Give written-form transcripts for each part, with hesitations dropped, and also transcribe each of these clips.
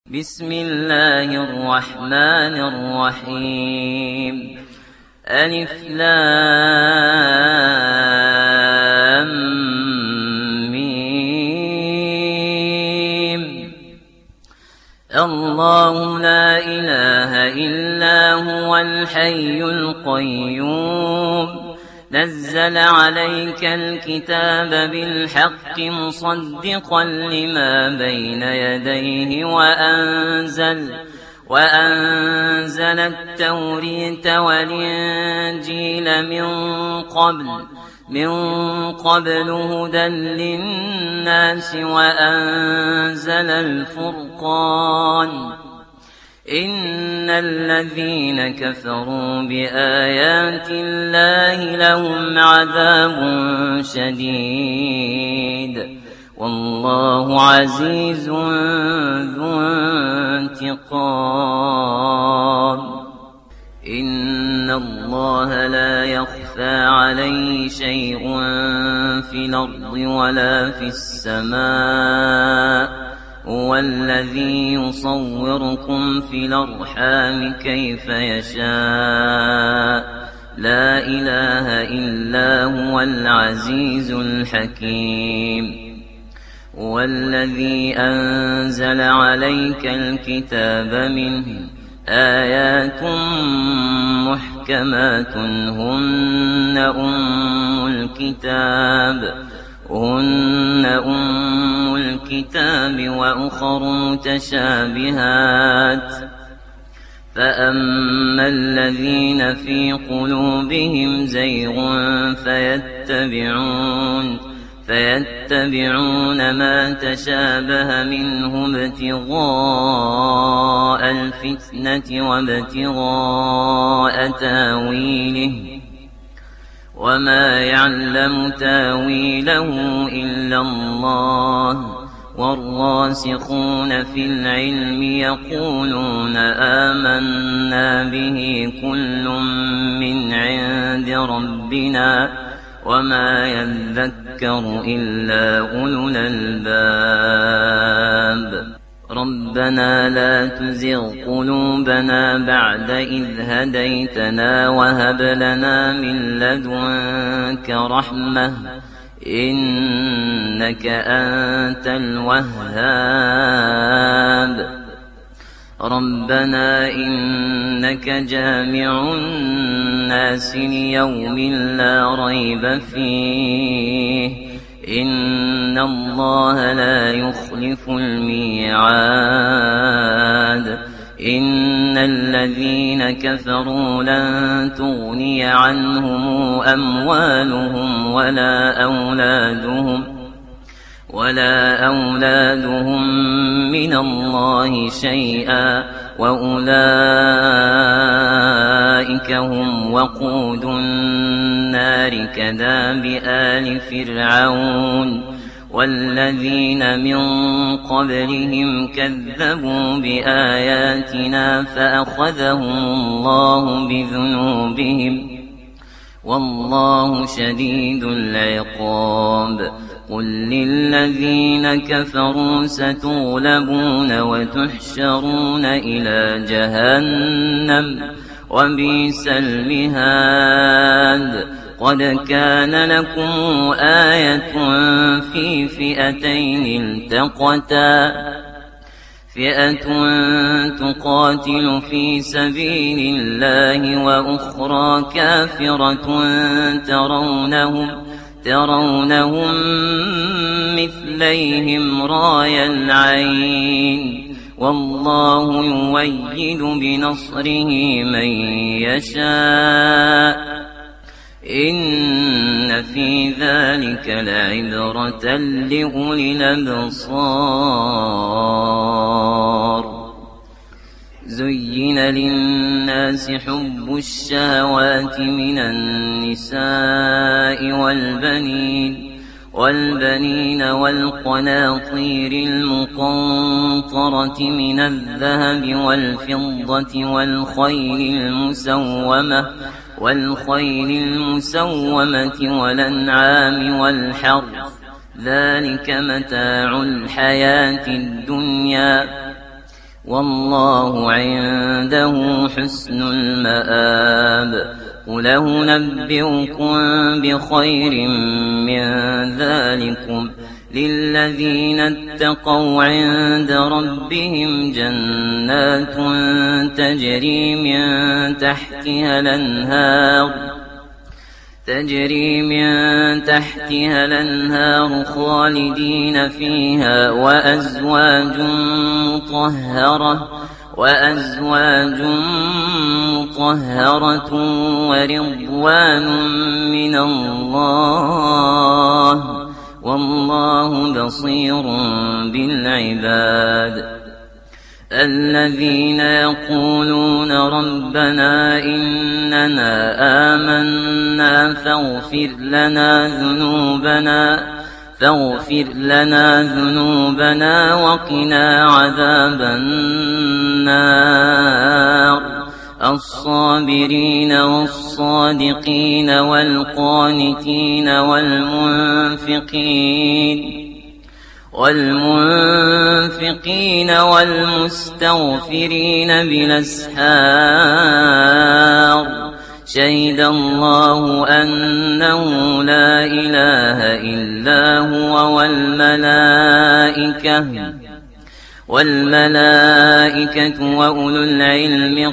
بسم الله الرحمن الرحيم. ألف لام ميم. الله لا إله إلا هو الحي القيوم، نزل عليك الكتاب بالحق مصدقا لما بين يديه وأنزل التوريت والإنجيل من قبل هدى للناس وأنزل الفرقان. إن الذين كفروا بآيات الله لهم عذاب شديد، والله عزيز ذو انتقام. إن الله لا يخفى عليه شيء في الأرض ولا في السماء، هو الذي يصوركم في الأرحام كيف يشاء، لا إله إلا هو العزيز الحكيم. هو الذي أنزل عليك الكتاب منه آيات محكمات هن أم الكتاب وأخر متشابهات، فأما الذين في قلوبهم زيغ فيتبعون ما تشابه منه ابتغاء الفتنة وابتغاء تاويله، وما يعلم تاويله إلا الله، والراسخون في العلم يقولون آمنا به كل من عند ربنا وما يذكر إلا أولو الألباب. ربنا لا تزغ قلوبنا بعد إذ هديتنا وهب لنا من لدنك رحمة إنك أنت الوهاب. ربنا إنك جامع الناس ليوم لا ريب فيه، إن الله لا يخلف الميعاد. إن الذين كفروا لن تغني عنهم أموالهم ولا أولادهم من الله شيئا، وأولئك هم وقود النار كداب آل فرعون والذين من قبلهم كذبوا بآياتنا فأخذهم الله بذنوبهم، والله شديد العقاب. قل للذين كفروا ستغلبون وتحشرون إلى جهنم وبئس المهاد. قد كان لكم آية في فئتين التقتا، فئة تقاتل في سبيل الله وأخرى كافرة ترونهم مثليهم رأي العين، والله يؤيد بنصره من يشاء، إن في ذلك لعبرة لأولي الأبصار. زين للناس حب الشهوات من النساء والبنين والقناطير المقنطرة من الذهب والفضة والخيل المسومة والأنعام والحرث، ذلك متاع الحياة الدنيا، والله عنده حسن المآب. قل أنبئكم بخير من ذلكم للذين اتقوا عند ربهم جنات تجري من تحتها الأنهار خالدين فيها وأزواج مطهرة ورضوان من الله والله بصير بالعباد. الذين يقولون ربنا إننا آمنا فاغفر لنا ذنوبنا وقنا عذاب النار. الصابرين والصادقين والقانتين والمنفقين والمستغفرين بالأسحار. شهد الله أنه لا إله إلا هو والملائكة وأولو العلم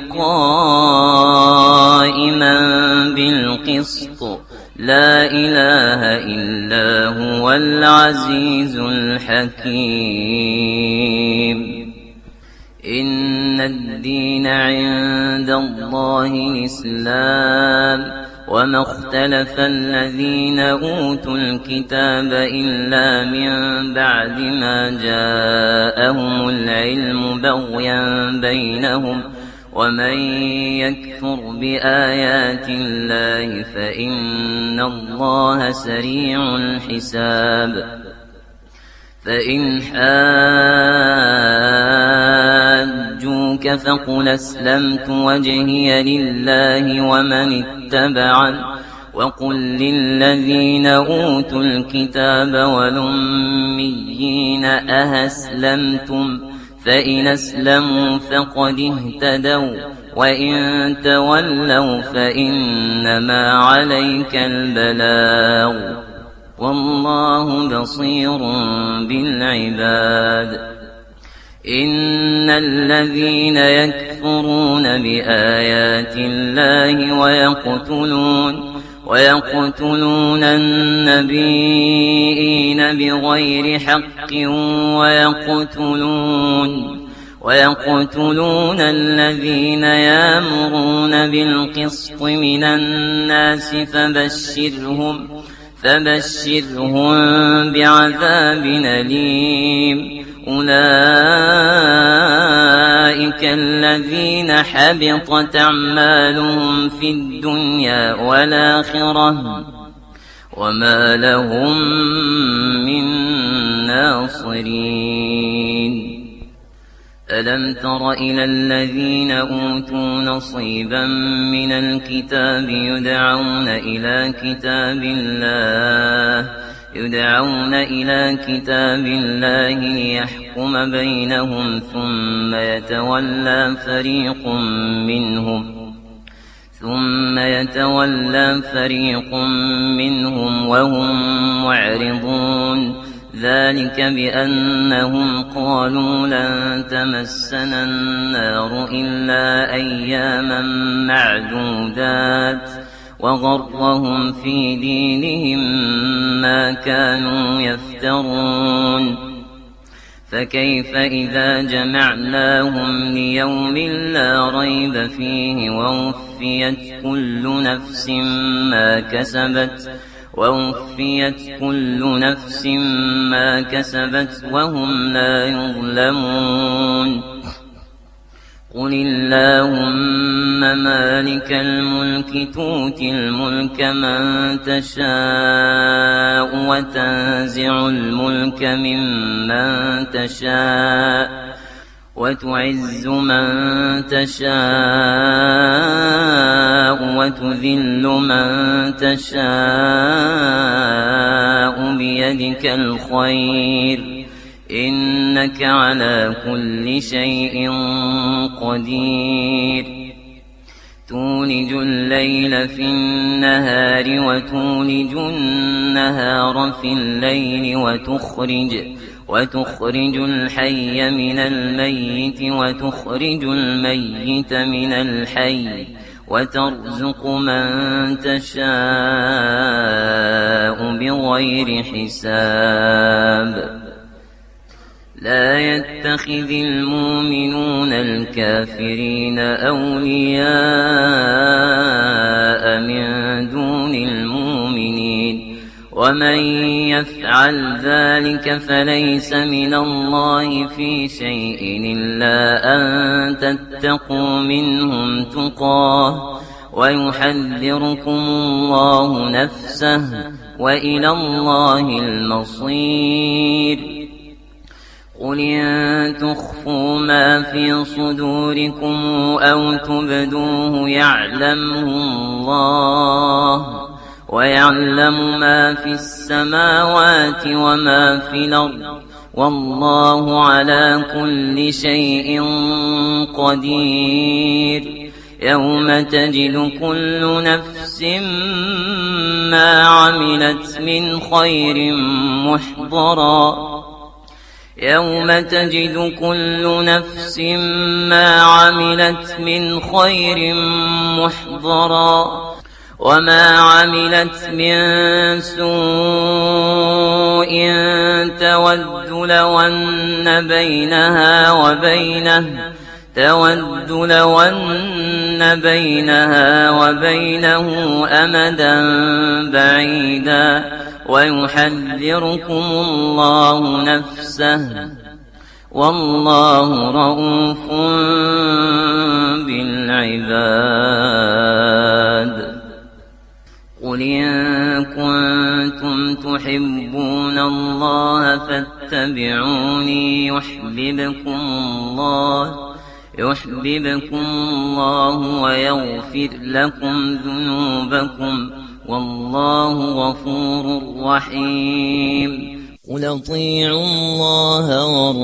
قائما بالقسط. لا إله إلا هو العزيز الحكيم. إن الدين عند الله الإسلام وما اختلف الذين أوتوا الكتاب إلا من بعد ما جاءهم العلم بغيا بينهم ومن يكفر بآيات الله فإن الله سريع الحساب. فإن حاجوك فقل أسلمت وجهي لله ومن اتبعن وقل للذين أوتوا الكتاب والأميين أهسلمتم فإن أسلموا فقد اهتدوا وإن تولوا فإنما عليك البلاغ والله بصير بالعباد. إن الذين يكفرون بآيات الله ويقتلون النبيين بغير حق ويقتلون الذين يأمرون بالقسط من الناس فبشرهم بعذاب أليم. أولئك الذين حبطت أعمالهم في الدنيا والآخرة وما لهم من ناصرين. ألم تر إلى الذين أوتوا نصيبا من الكتاب يدعون إلى كتاب الله ليحكم بينهم ثم يتولى فريق منهم وهم معرضون. ذلك بأنهم قالوا لن تمسنا النار إلا أياما معدودات وغرهم في دينهم ما كانوا يفترون. فكيف إذا جمعناهم ليوم لا ريب فيه ووفيت كل نفس ما كسبت وهم لا يظلمون. قل اللهم مالك الملك تؤتي الملك من تشاء وتنزع الملك ممن تشاء وتعز من تشاء وتذل من تشاء بيدك الخير إنك على كل شيء قدير تولج الليل في النهار وتولج النهار في الليل وتخرج الحي من الميت وتخرج الميت من الحي وترزق من تشاء بغير حساب لا يتخذ المؤمنون الكافرين أولياء من دون المؤمنين ومن يفعل ذلك فليس من الله في شيء إلا أن تتقوا منهم تقاه ويحذركم الله نفسه وإلى الله المصير قل إن تخفوا ما في صدوركم أو تبدوه يعلمه الله ويعلم ما في السماوات وما في الأرض والله على كل شيء قدير يوم تجد كل نفس ما عملت من خير محضرا يوم تجد كل نفس ما عملت من خير محضرا وما عملت من سوء تود لون بينها وبينه أمدا بعيدا ويحذركم الله نفسه والله رؤوف بالعباد قل إن كنتم تحبون الله فاتبعوني يحببكم الله ويغفر لكم ذنوبكم والله غفور رحيم قل اطيعوا الله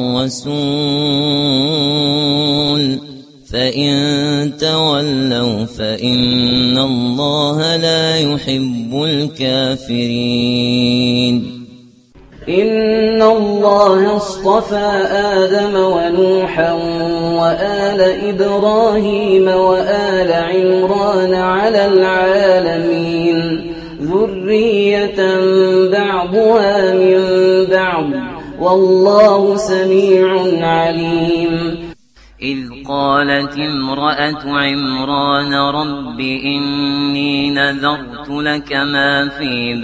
والرسول فإن تولوا فإن الله لا يحب الكافرين إن الله اصطفى آدم ونوحا وآل إبراهيم وآل عمران على العالمين ذرية بعضها من بعض والله سميع عليم إذ قالت امرأة عمران رب إني نذرت لك ما في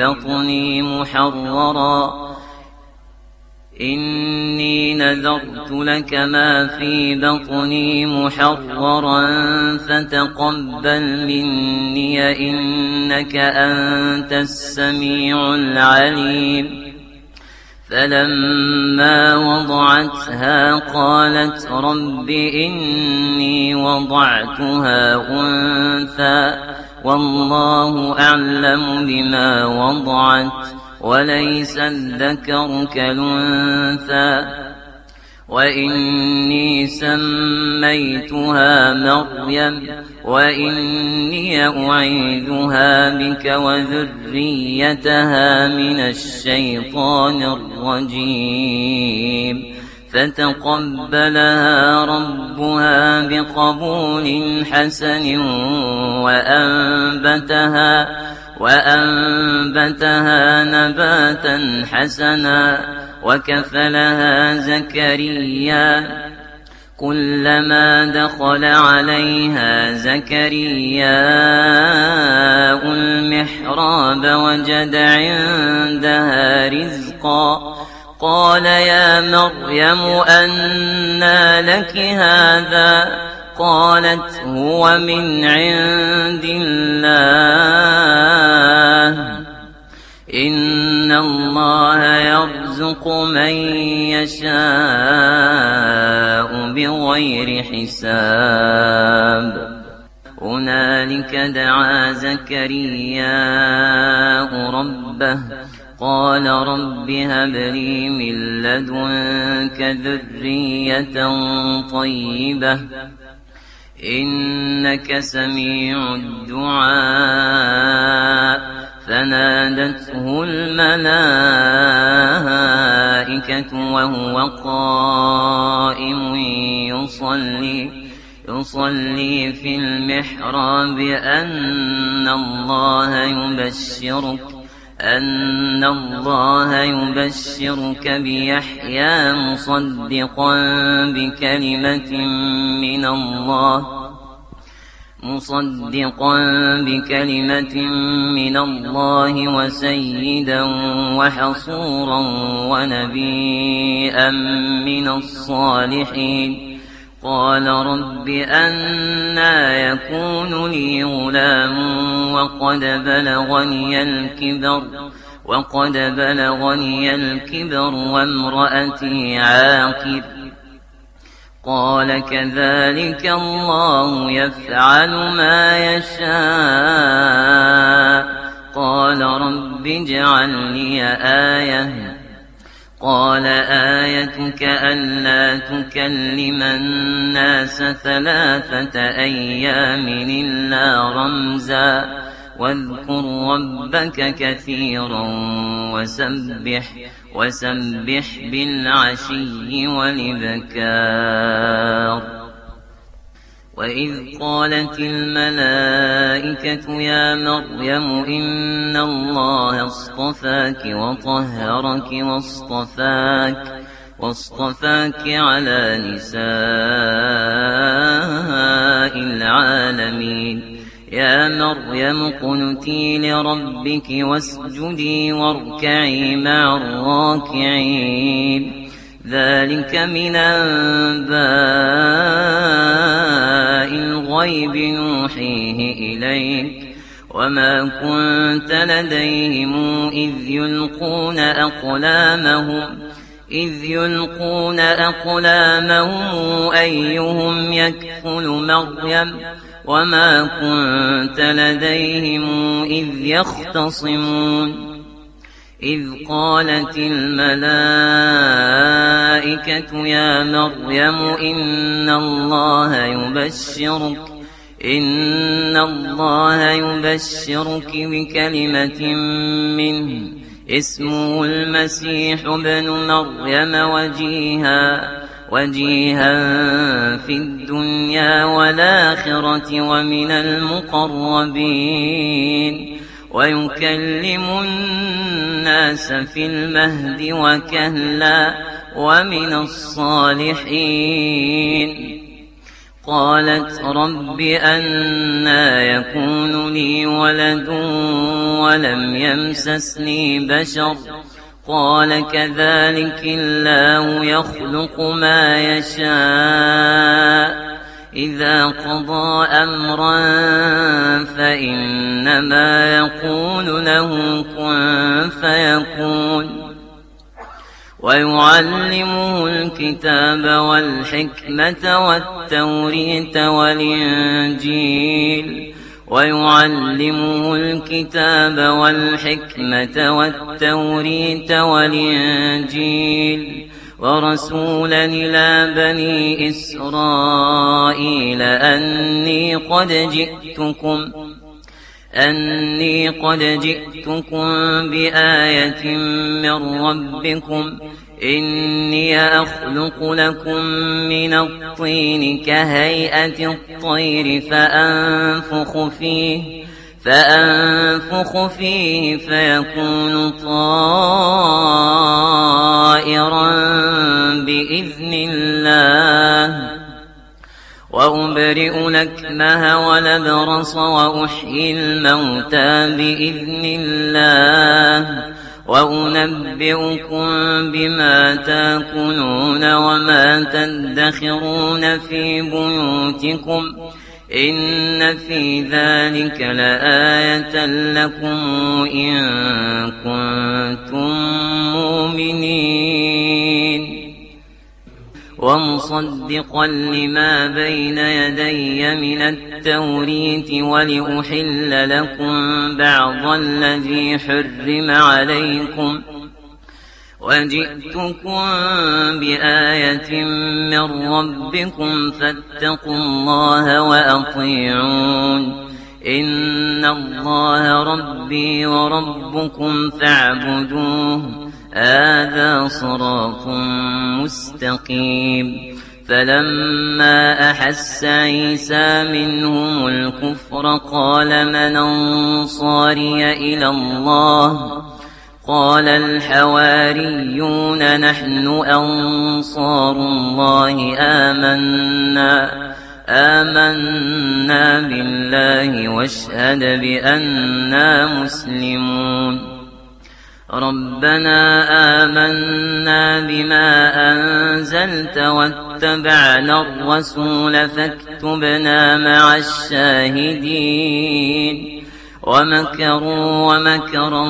بطني محررا فتقبل مني إنك أنت السميع العليم فلما وضعتها قالت رب إني وضعتها أنثى والله أعلم بما وضعت وليس الذكر كالأنثى وإني سميتها مريم وإني أعيذها بك وذريتها من الشيطان الرجيم فتقبلها ربها بقبول حسن وأنبتها نباتا حسنا وكفلها زكريا كلما دخل عليها زكرياء المحراب وجد عندها رزقا قال يا مريم أنى لك هذا قالت هو من عند الله إن الله يرزق من يشاء بغير حساب هنالك دعا زكرياء ربه قال رب هب لي من لدنك ذرية طيبة إنك سميع الدعاء فنادته الملائكة وهو قائم يصلي في المحراب أن الله يبشرك بيحيى مصدقا بكلمة من الله وسيدا وحصورا ونبيا من الصالحين قال رب أنى يكون لي غلام وقد بلغني الكبر وامرأتي عاقر قال كذلك الله يفعل ما يشاء قال رب اجعل لي آية قال آيتك ألا تكلم الناس 3 أيام إلا رمزا واذكر ربك كثيرا وسبح بالعشي والإبكار وإذ قالت الملائكة يا مريم إن الله اصطفاك وطهرك واصطفاك على نساء العالمين يا مريم اقنتي لربك واسجدي واركعي مع الراكعين ذلك من أنباء الغيب نوحيه إليك وما كنت لديهم إذ يلقون أقلامهم أيهم يكفل مريم وما كنت لديهم إذ يختصمون إذ قالت الملائكة يا مريم إن الله يبشرك بكلمة منه اسمه المسيح ابن مريم وجيها في الدنيا والآخرة ومن المقربين ويكلم الناس في المهد وكهلا ومن الصالحين قالت رب أنى يكون لي ولد ولم يمسسني بشر قال كذلك الله يخلق ما يشاء إذا قضى أمرا فإنما يقول له كن فيكون ويعلمه الكتاب والحكمة والتوريت والإنجيل ورسولا إلى بني إسرائيل أني قد جئتكم بآية من ربكم إني أخلق لكم من الطين كهيئة الطير فأنفخ فيه فيكون طائرا بإذن الله وأبرئ الأكمه والأبرص وأحيي الموتى بإذن الله وأنبئكم بما تأكلون وما تدخرون في بيوتكم إن في ذلك لآية لكم إن كنتم مؤمنين ومصدقا لما بين يدي من التوريت ولأحل لكم بعض الذي حرم عليكم وجئتكم بآية من ربكم فاتقوا الله وأطيعون إن الله ربي وربكم فاعبدوه هذا صراط مستقيم. فلما أحس عيسى منهم الكفر قال من أنصاري إلى الله قال الحواريون نحن أنصار الله آمنا بالله واشهد بأننا مسلمون. ربنا آمنا بما أنزلت واتبعنا الرسول فاكتبنا مع الشاهدين. ومكروا ومكر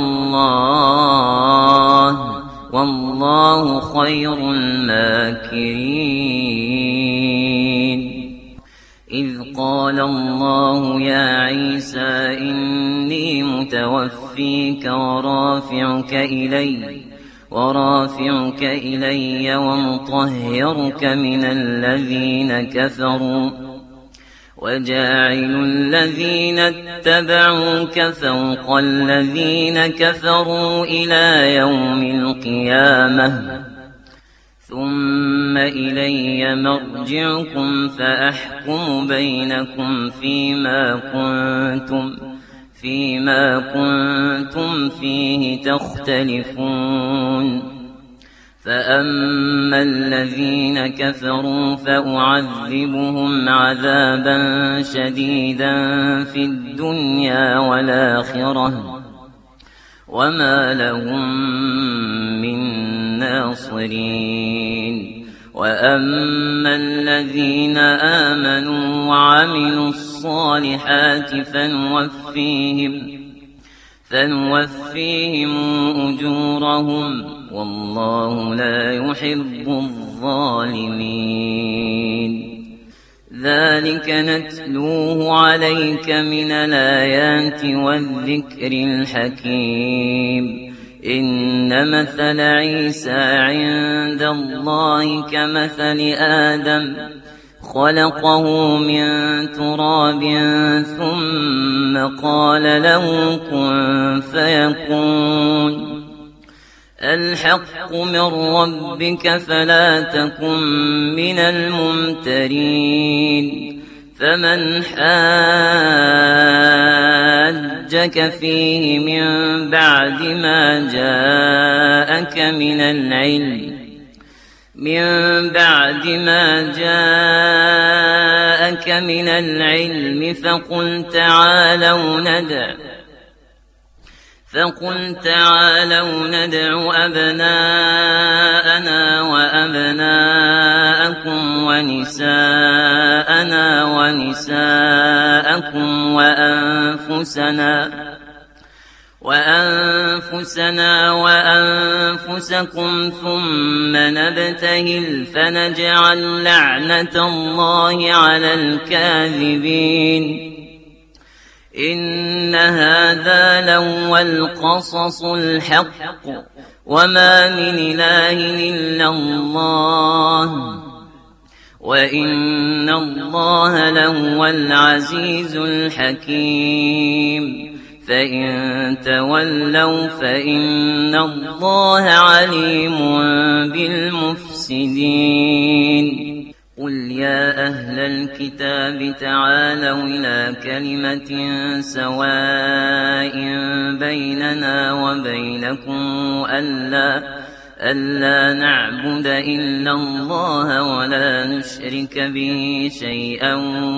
الله والله خير الماكرين. إذ قال الله يا عيسى إني متوفيك ورافعك إلي ومطهرك من الذين كفروا وجاعل الذين اتبعوك فوق الذين كفروا إلى يوم القيامة ثم إلي مرجعكم فأحكم بينكم فيما كنتم فيه تختلفون. فأما الذين كفروا فأعذبهم عذابا شديدا في الدنيا والآخرة وما لهم من ناصرين. وأما الذين آمنوا وعملوا الصالحات فنوفيهم أجورهم والله لا يحب الظالمين. ذلك نتلوه عليك من الآيات والذكر الحكيم. إن مثل عيسى عند الله كمثل آدم خلقه من تراب ثم قال له كن فيكون. الحق من ربك فلا تكن من الممترين. فمن حاجك فيه من بعد ما جاءك من العلم فقل تعالوا ندع أبناءنا وأبناءكم ونساءنا ونساءكم وأنفسنا وأنفسكم ثم نبتهل فنجعل لعنة الله على الكاذبين. إن هذا لهو القصص الحق وما من إله إلا الله وإن الله لهو العزيز الحكيم. فإن تولوا فإن الله عليم بالمفسدين. قل يا أهل الكتاب تعالوا إلى كلمة سواء بيننا وبينكم ألا نعبد إلا الله ولا نشرك به شيئا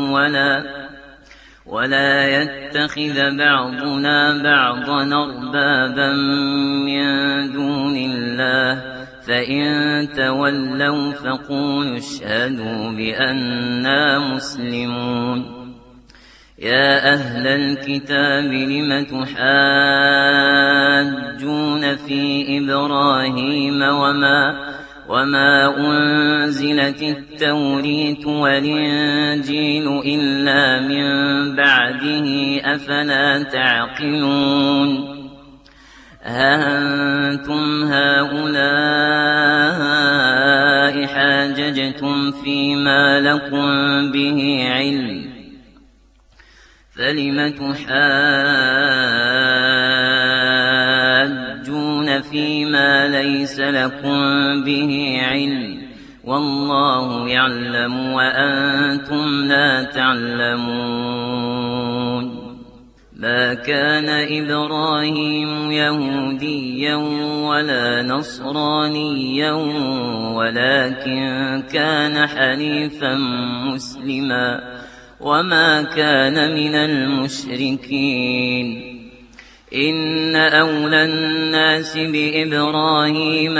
ولا يتخذ بعضنا بعضا أربابا من دون الله. فإن تولوا فقولوا اشهدوا بأننا مسلمون. يا أهل الكتاب لم تحاجون في إبراهيم وما أنزلت التوريت والإنجيل إلا من بعده أفلا تعقلون ها أنتم هؤلاء حاججتم فيما لكم به علم فلم تحاجون فيما ليس لكم به علم والله يعلم وأنتم لا تعلمون ما كان إبراهيم يهوديا ولا نصرانيا ولكن كان حنيفا مسلما وما كان من المشركين إن أولى الناس بإبراهيم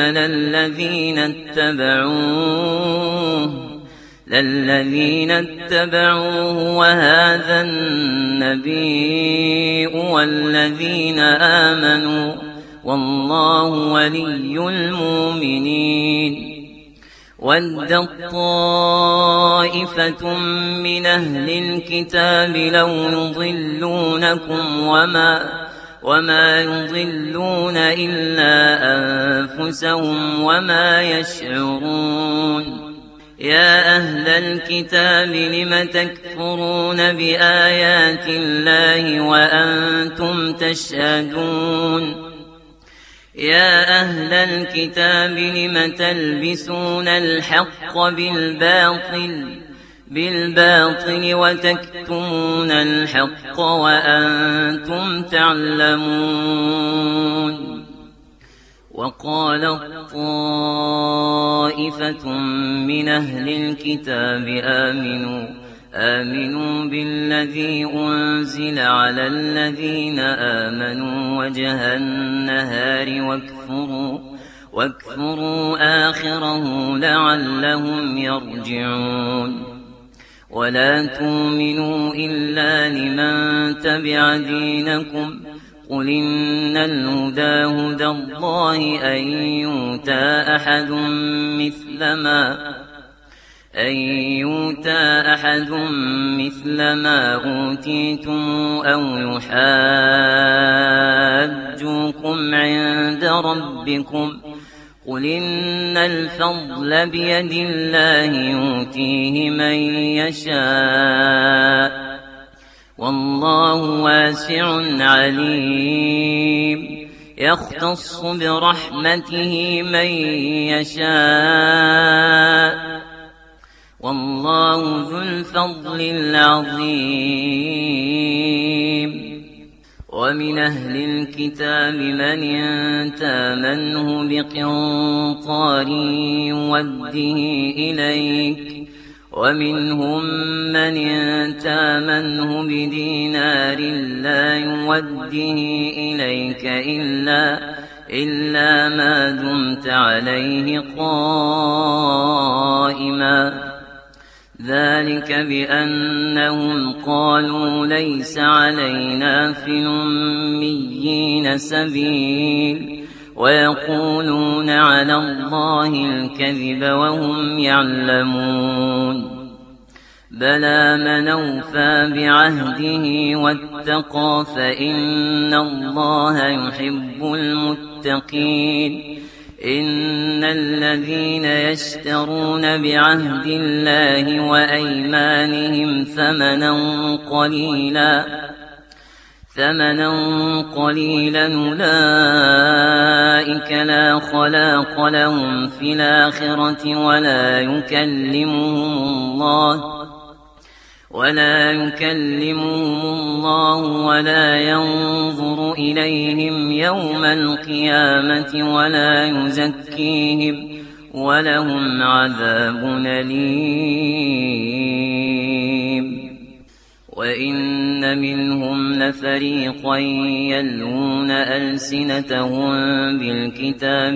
للذين اتبعوه وهذا النبي والذين آمنوا والله ولي المؤمنين ودت طائفة من أهل الكتاب لو يضلونكم وما يضلون إلا أنفسهم وما يشعرون يا أهل الكتاب لم تكفرون بآيات الله وأنتم تشهدون يا أهل الكتاب لم تلبسون الحق بالباطل وتكتمون الحق وأنتم تعلمون وقالت طائفة من أهل الكتاب آمنوا بالذي أنزل على الذين آمنوا وجه النهار واكفروا آخره لعلهم يرجعون ولا تؤمنوا إلا لمن تبع دينكم قل إن الهدى هدى الله أن يؤتى أحد مثل ما أوتيتم أو يحاجوكم عند ربكم قل إن الفضل بيد الله يؤتيه من يشاء والله واسع عليم يختص برحمته من يشاء والله ذو الفضل العظيم ومن أهل الكتاب من تامنه بقنطار يوده إليك ومنهم من تامنه بدينار لا يوده إليك إلا ما دمت عليه قائما ذلك بأنهم قالوا ليس علينا في الأميين سبيل ويقولون على الله الكذب وهم يعلمون بلى من أوفى بعهده واتقى فإن الله يحب المتقين إن الذين يشترون بعهد الله وأيمانهم ثمنا قليلا أولئك لا خلاق لهم في الآخرة ولا يكلمهم الله ولا ينظر إليهم يوم القيامة ولا يزكيهم ولهم عذاب أليم وإن منهم لفريقا يلوون ألسنتهم بالكتاب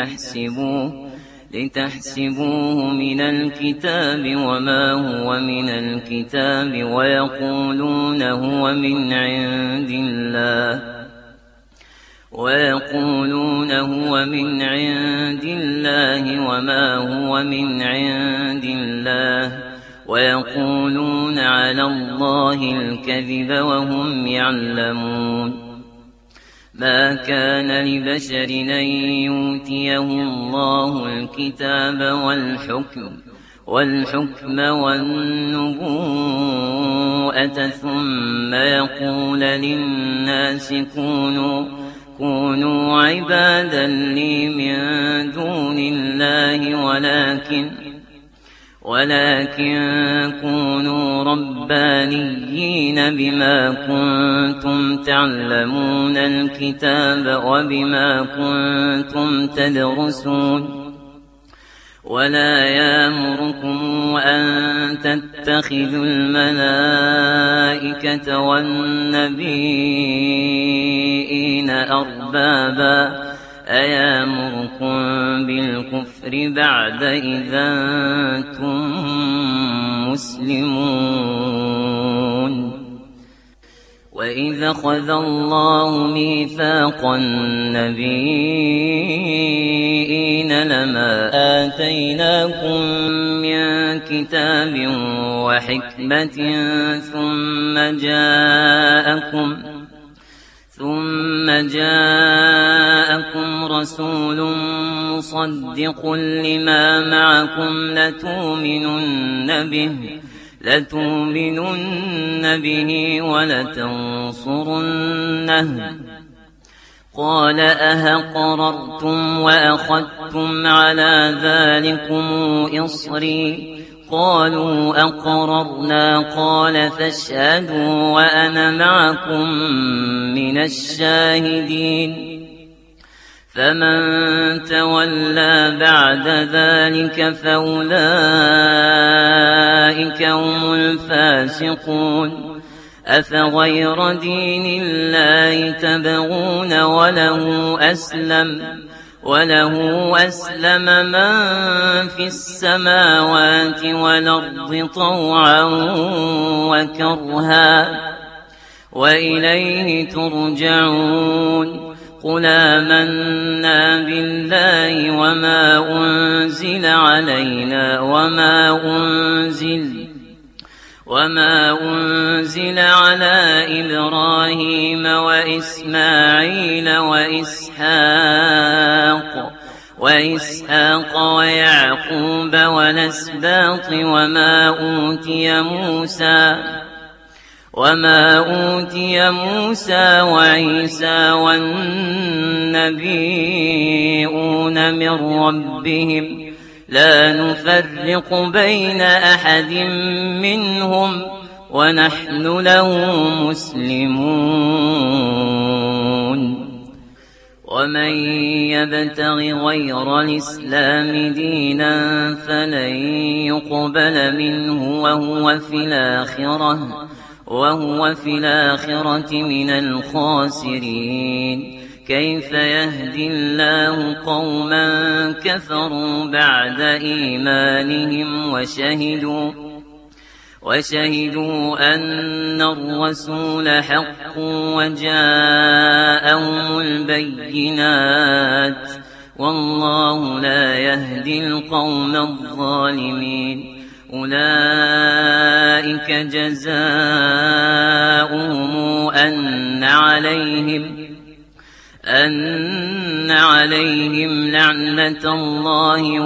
لتحسبوه من الكتاب وما هو من الكتاب ويقولون هو من عند الله ويقولون هو من عند الله وما هو من عند الله ويقولون على الله الكذب وهم يعلمون. ما كان لبشر أن يؤتيه الله الكتاب والحكم والنبوءة ثم يقول للناس كونوا عبادا لي من دون الله ولكن كونوا ربانيين بما كنتم تعلمون الكتاب وبما كنتم تدرسون. ولا يأمركم أن تتخذوا الملائكة والنبيين أربابا أيامركم بالكفر بعد إذا أنتم مسلمون. وإذا أخذ الله ميثاق النبيين لما آتيناكم من كتاب وحكمة ثم جاءكم رسول مصدق لما معكم لتؤمنن به ولتنصرنه. قال أهقررتم وأخذتم على ذلكم إصري قالوا أقررنا قال فاشهدوا وأنا معكم من الشاهدين. فمن تولى بعد ذلك فأولئك هم الفاسقون. أفغير دين الله تبغون وله أسلم من في السماوات والأرض طوعا وكرها وإليه ترجعون. قل آمنا بالله وما أنزل علينا وما أنزل على إبراهيم وإسماعيل وإسحاق ويعقوب والأسباط وما أوتي موسى وعيسى والنبيون من ربهم لا نفرق بين أحد منهم ونحن له مسلمون. ومن يبتغ غير الإسلام دينا فلن يقبل منه وهو في الآخرة من الخاسرين. كيف يهدي الله قوما كفروا بعد إيمانهم وشهدوا أن الرسول حق وجاءهم البينات والله لا يهدي القوم الظالمين. أولئك جزاؤهم أن عليهم لعنة الله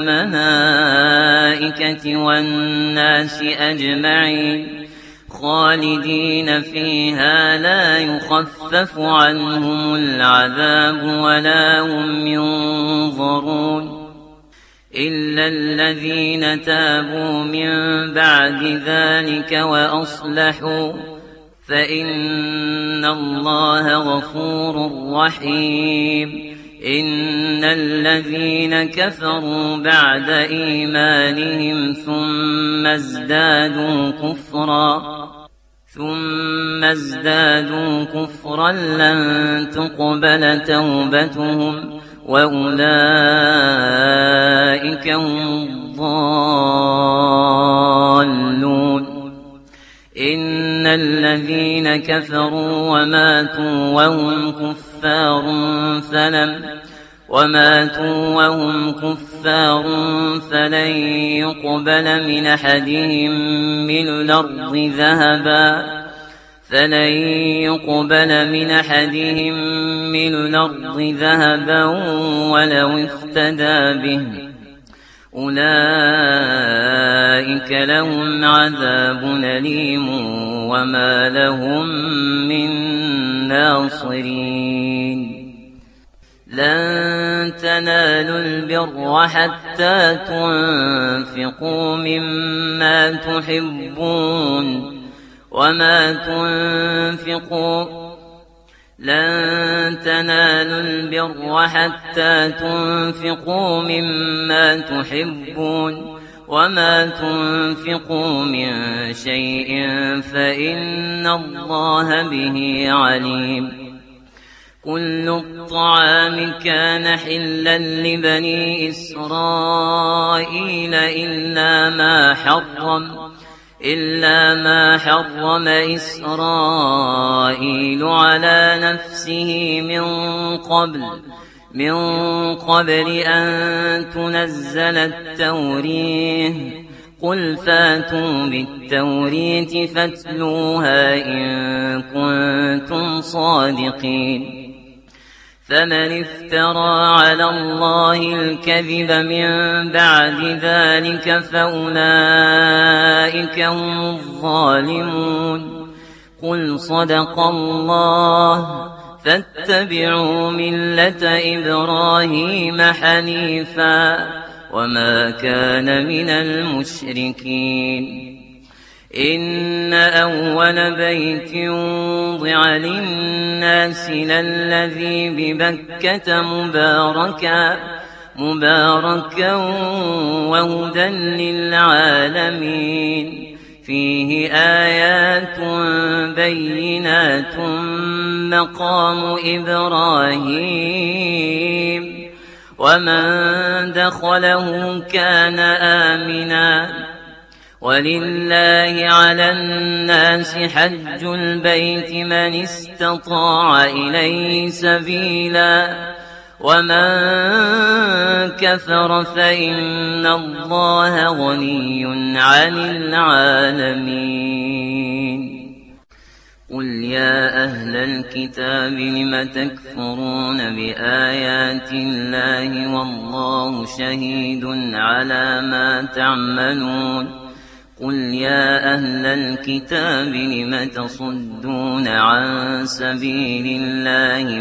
والملائكة والناس أجمعين خالدين فيها لا يخفف عنهم العذاب ولا هم ينظرون إلا الذين تابوا من بعد ذلك وأصلحوا فإن الله غفور رحيم. إن الذين كفروا بعد إيمانهم ثم ازدادوا كفرا لن تقبل توبتهم وأولئك هم الضالون. إن الذين كفروا وماتوا وهم كفار فلن يقبل من أحدهم ملء الأرض ذهبا ولو افتدى به أولئك لهم عذاب أليم وما لهم من ناصرين لن تنالوا البر حتى تنفقوا مما تحبون لن تنالوا البر حتى تنفقوا مما تحبون وما تنفقوا من شيء فإن الله به عليم كل الطعام كان حلا لبني إسرائيل إلا ما حرم إسرائيل على نفسه من قبل أن تنزل التوريه قل فاتوا بالتورية فاتلوها إن كنتم صادقين فمن افترى على الله الكذب من بعد ذلك فأولئك هم الظالمون قل صدق الله فاتبعوا ملة إبراهيم حنيفا وما كان من المشركين إن أول بيت وضع للناس للذي ببكة مباركا وهدى للعالمين فيه آيات بينات مقام إبراهيم ومن دخله كان آمنا ولله على الناس حج البيت من استطاع إليه سبيلا ومن كفر فإن الله غني عن العالمين قل يا أهل الكتاب لم تكفرون بآيات الله والله شهيد على ما تعملون قل يا أهل الكتاب لم تصدون عن سبيل الله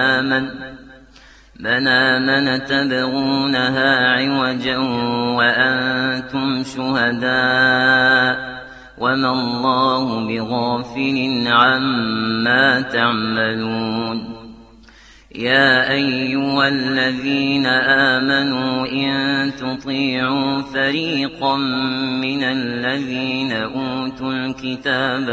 من آمن تبغونها عوجا وأنتم شهداء وما الله بغافل عما تعملون يا أيها الذين آمنوا إن تطيعوا فريقا من الذين أوتوا الكتاب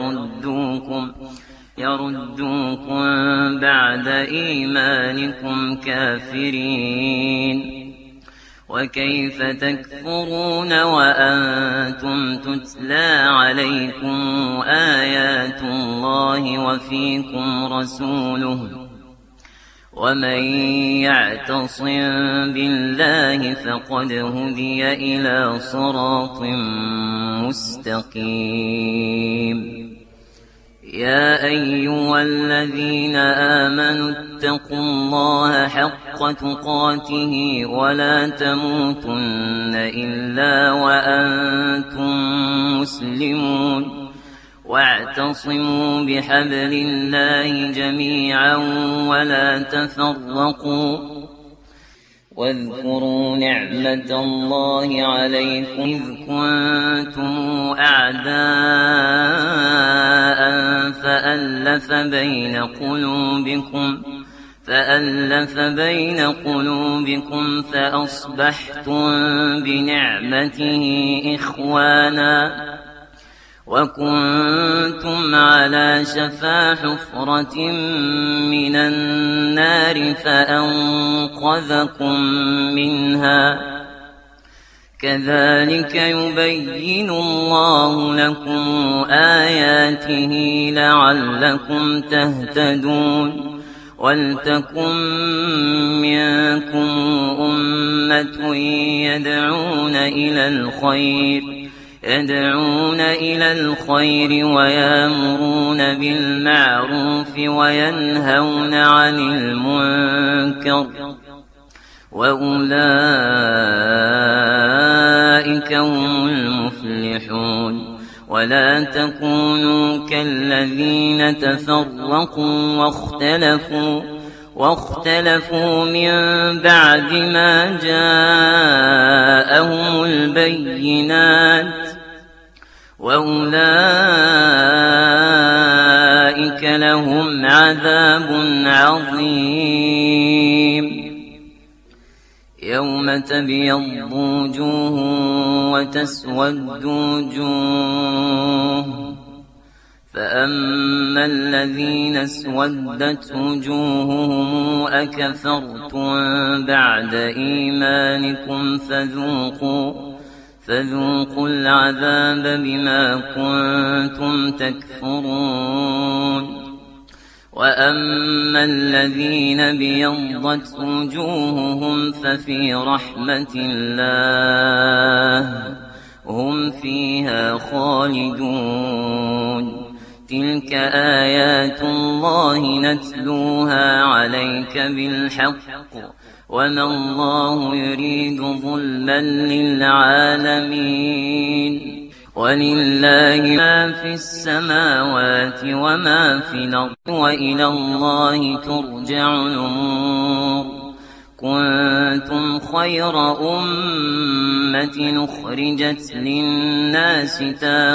يردوكم بعد إيمانكم كافرين وكيف تكفرون وأنتم تتلى عليكم آيات الله وفيكم رسوله ومن يعتصم بالله فقد هدي إلى صراط مستقيم يا أيها الذين آمنوا اتقوا الله حق تقاته ولا تموتن إلا وأنتم مسلمون واعتصموا بحبل الله جميعا ولا تفرقوا واذكروا نعمة الله عليكم إذ كنتم أعداء فألف بين قلوبكم فأصبحتم بنعمته إخوانا وكنتم على شفا حفرة من النار فأنقذكم منها كذلك يبين الله لكم آياته لعلكم تهتدون ولتكن منكم أمة يدعون إلى الخير ويأمرون بالمعروف وينهون عن المنكر وأولئك هم المفلحون ولا تكونوا كالذين تفرقوا واختلفوا من بعد ما جاءهم البينات وأولئك لهم عذاب عظيم يوم تبيض وجوه وتسود وجوه فأما الذين اسودت وجوههم أكفرتم بعد إيمانكم فذوقوا العذاب بما كنتم تكفرون وأما الذين بيضت وجوههم ففي رحمة الله هم فيها خالدون تلك آيات الله نتلوها عليك بالحق وما الله يريد ظلما للعالمين ولله ما في السماوات وما في الأرض وإلى الله ترجع الأمور كنتم خير أمة أخرجت للناس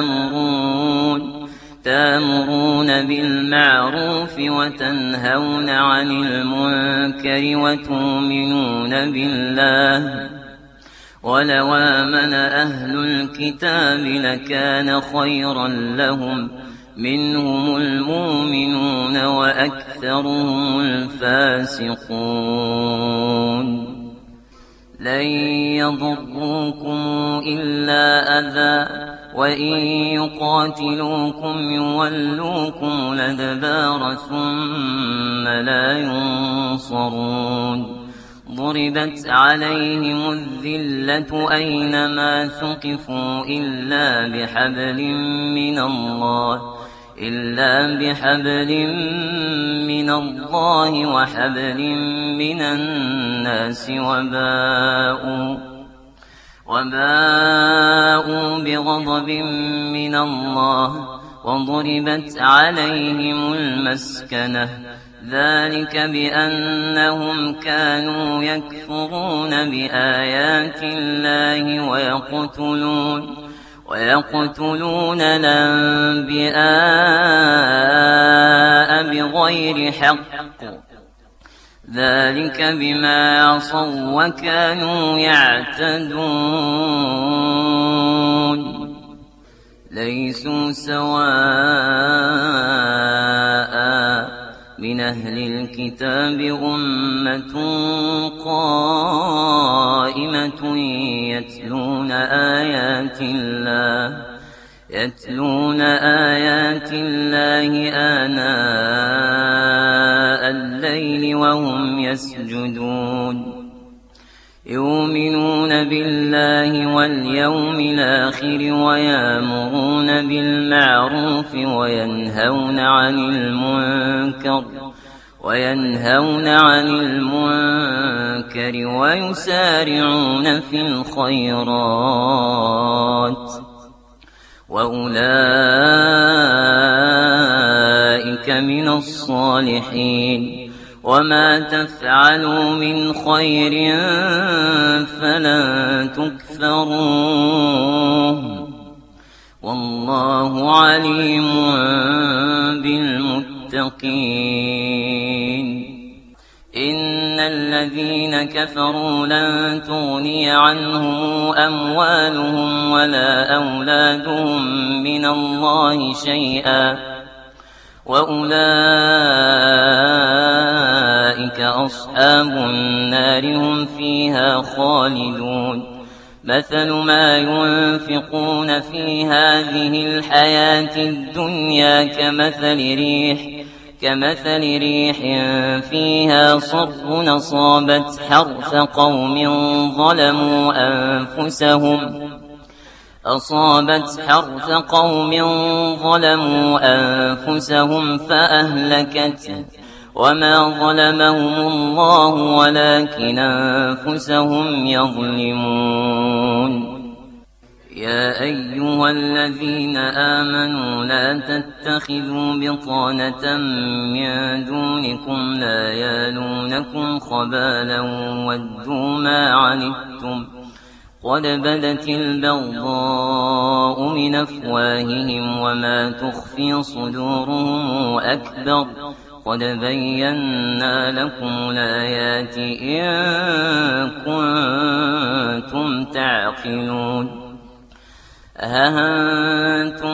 تامرون بالمعروف وتنهون عن المنكر وتؤمنون بالله ولو آمن أهل الكتاب لكان خيرا لهم منهم المؤمنون وأكثرهم الفاسقون لن يضروكم إلا أذى وإن يقاتلوكم يولوكم الأدبار ثم لا ينصرون ضربت عليهم الذلة أينما ثقفوا إلا بحبل من الله وحبل من الناس وباءوا بغضب من الله وضربت عليهم المسكنة ذلك بأنهم كانوا يكفرون بآيات الله ويقتلون الأنبياء بغير حق ذلك بما عصوا وكانوا يعتدون ليسوا سواء من أهل الكتاب أمة قائمة يتلون آيات الله آناء الليل وهم يسجدون يؤمنون بالله واليوم الآخر ويأمرون بالمعروف وينهون عن المنكر ويسارعون في الخيرات وأولئك من الصالحين وما تفعلوا من خير فلن تكفروه والله عليم بالمتقين إن الذين كفروا لن تغني عنهم أموالهم ولا أولادهم من الله شيئا وأولئك أصحاب النار هم فيها خالدون مثل ما ينفقون في هذه الحياة الدنيا كمثل ريح فيها صر أصابت حرث قوم ظلموا أنفسهم فأهلكته وما ظلمهم الله ولكن أنفسهم يظلمون. يا أيها الذين آمنوا لا تتخذوا بطانة من دونكم لا يالونكم خبالا ودوا ما عنتم قد بدت البغضاء من أفواههم وما تخفي صدورهم أكبر قد بينا لكم الآيات إن كنتم تعقلون. أنتم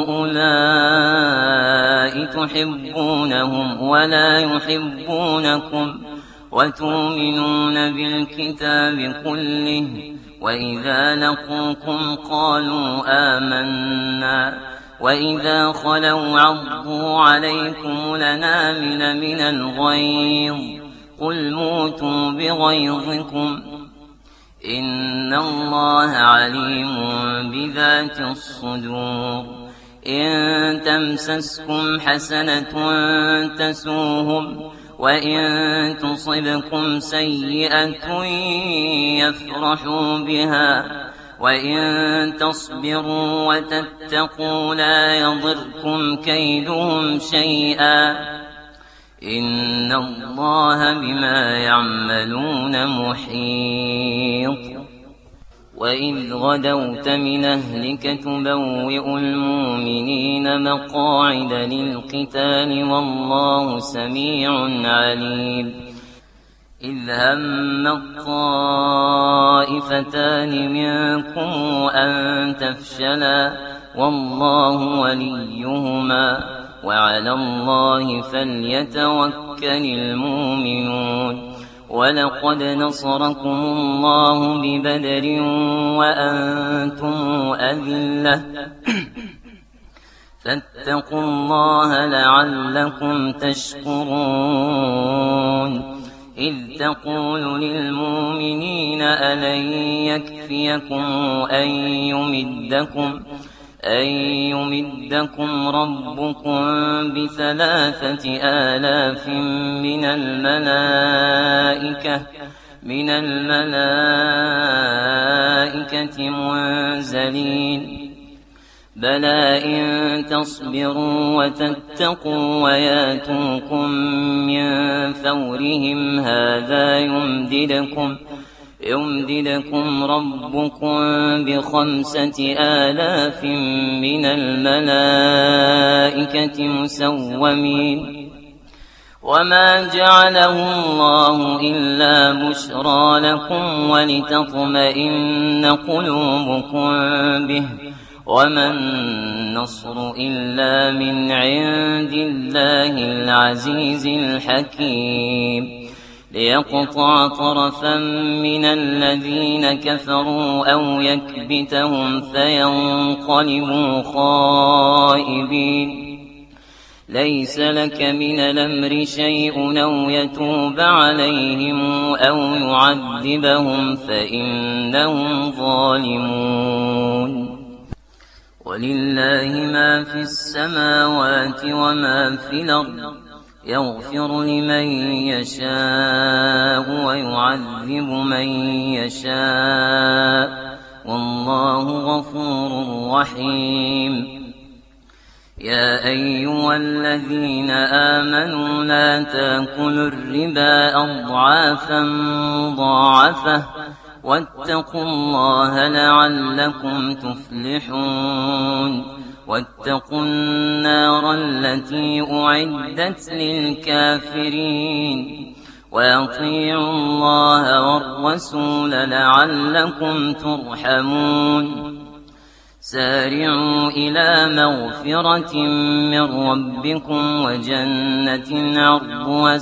أولئك تحبونهم ولا يحبونكم وتؤمنون بالكتاب كله وإذا لقوكم قالوا آمنا وإذا خلوا عضوا عليكم الأنامل من الغيظ قل موتوا بغيظكم إن الله عليم بذات الصدور. إن تمسسكم حسنة تسوهم وإن تصبكم سيئة يفرحوا بها وإن تصبروا وتتقوا لا يضركم كيدهم شيئا إن الله بما يعملون محيط. وإذ غدوت من أهلك تبوئ المؤمنين مقاعد للقتال والله سميع عليم. إذ هم الطائفتان منكم أن تفشلا والله وليهما وعلى الله فليتوكل المؤمنون. ولقد نصركم الله ببدر وأنتم أذلة فاتقوا الله لعلكم تشكرون. إذ تقول للمؤمنين ألن يكفيكم أن يمدكم ربكم ب3,000 من الملائكة منزلين بلى إن تصبروا وتتقوا وياتوكم من فورهم هذا يمددكم ربكم ب5,000 من الملائكة مسومين. وما جعله الله إلا بشرى لكم ولتطمئن قلوبكم به وما النصر إلا من عند الله العزيز الحكيم. ليقطع طرفا من الذين كفروا أو يكبتهم فينقلبوا خائبين. ليس لك من الأمر شيء أو يتوب عليهم أو يعذبهم فإنهم ظالمون. ولله ما في السماوات وما في الأرض يغفر لمن يشاء ويعذب من يشاء والله غفور رحيم. يا أيها الذين آمنوا لا تأكلوا الربا أضعافا مضاعفة واتقوا الله لعلكم تفلحون. واتقوا النار التي أعدت للكافرين وأطيعوا الله والرسول لعلكم ترحمون. سارعوا إلى مغفرة من ربكم وجنة عرضها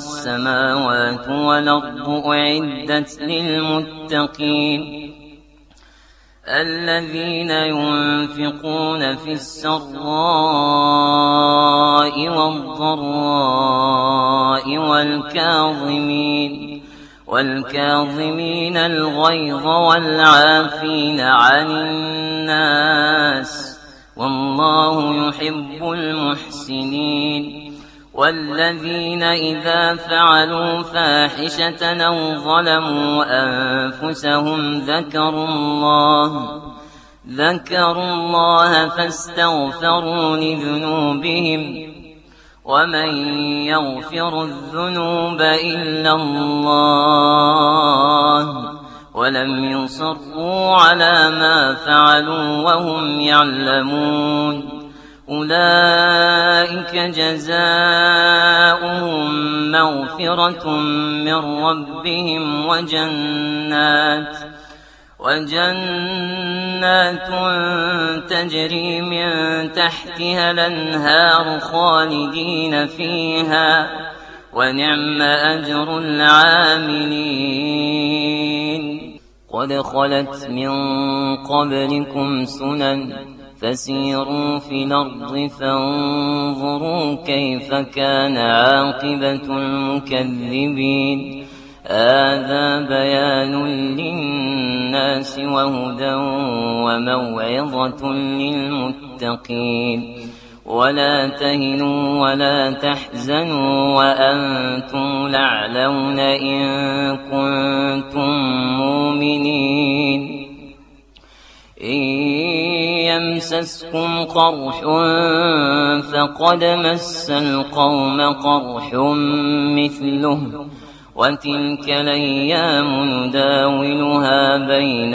السماوات والأرض أعدت للمتقين الذين ينفقون في السراء والضراء والكاظمين الغيظ والعافين عن الناس والله يحب المحسنين والذين إذا فعلوا فاحشة أو ظلموا أنفسهم ذكروا الله فاستغفروا لذنوبهم ومن يغفر الذنوب إلا الله ولم يصروا على ما فعلوا وهم يعلمون أولئك جزاؤهم مغفرة من ربهم وجنات تجري من تحتها الأنهار خالدين فيها ونعم أجر العاملين قد خلت من قبلكم سنن فسيروا في الأرض فانظروا كيف كان عاقبة المكذبين هذا بيان للناس وهدى وموعظة للمتقين ولا تهنوا ولا تحزنوا وأنتم الأعلون إن كنتم مؤمنين إن يمسسكم قرح فقد مس القوم قرح مثله وتلك الأيام نداولها بين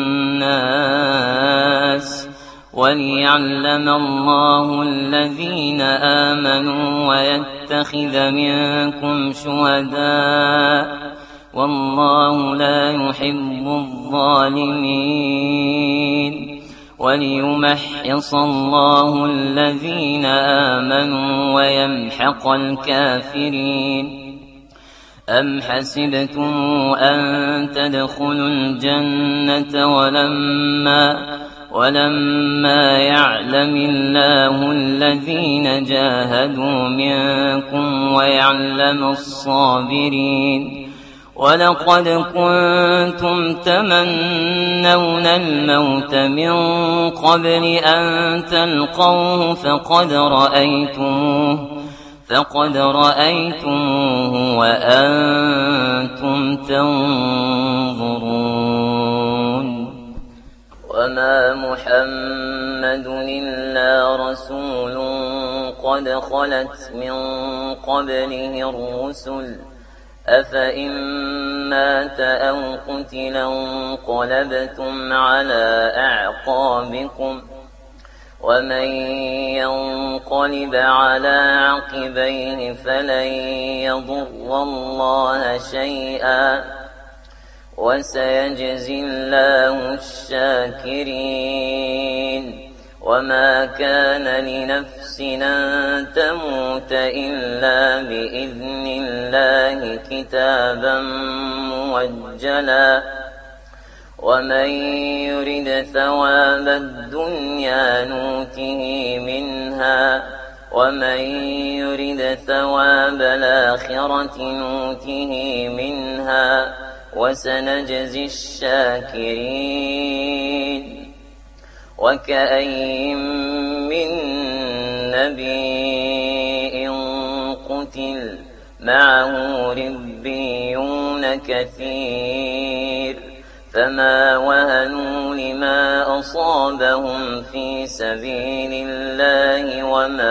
الناس وليعلم الله الذين آمنوا ويتخذ منكم شهداء والله لا يحب الظالمين وليمحص الله الذين آمنوا ويمحق الكافرين أم حسبتم أن تدخلوا الجنة ولما يعلم الله الذين جاهدوا منكم ويعلم الصابرين ولقد كنتم تمنون الموت من قبل أن تلقوه فقد رأيتموه وأنتم تنظرون وما محمد إلا رسول قد خلت من قبله الرسل أفإن مات أو قتل انقلبتم على أعقابكم ومن ينقلب على عقبيه فلن يضر الله شيئا وسيجزي الله الشاكرين وما كان لنفس أن تموت إلا بإذن الله كتابا موجلا ومن يرد ثواب الدنيا نوته منها ومن يرد ثواب الآخرة نوته منها وسنجزي الشاكرين وكأين من نبي قتل معه ربيون كثير فما وهنوا لما أصابهم في سبيل الله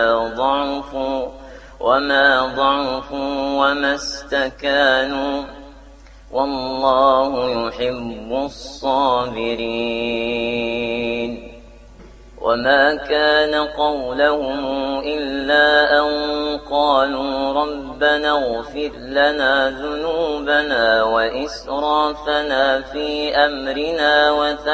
وما ضعفوا وما استكانوا والله يحب الصابرين وما كان قولهم إلا أن قالوا ربنا اغفر لنا ذنوبنا وإسرافنا في أمرنا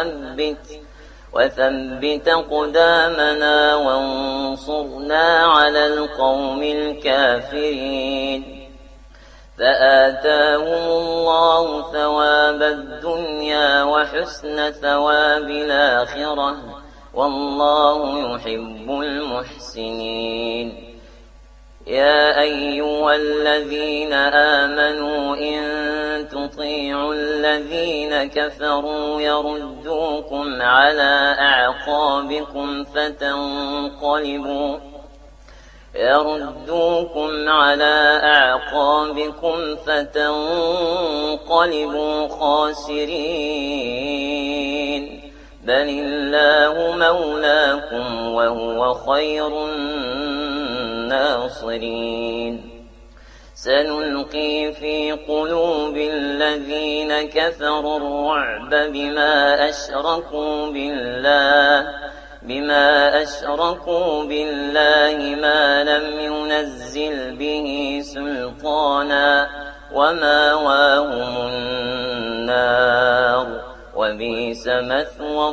وثبت أقدامنا وانصرنا على القوم الكافرين فآتاهم الله ثواب الدنيا وحسن ثواب الآخرة والله يحب المحسنين. يا أيها الذين آمنوا إن تطيعوا الذين كفروا يردوكم على أعقابكم فتنقلبوا خاسرين. بل الله مولاكم وهو خير الناصرين. سنلقي في قلوب الذين كفروا الرعب بما أشركوا بالله ما لم ينزل به سلطانا ومأواهم النار وبئس مثوى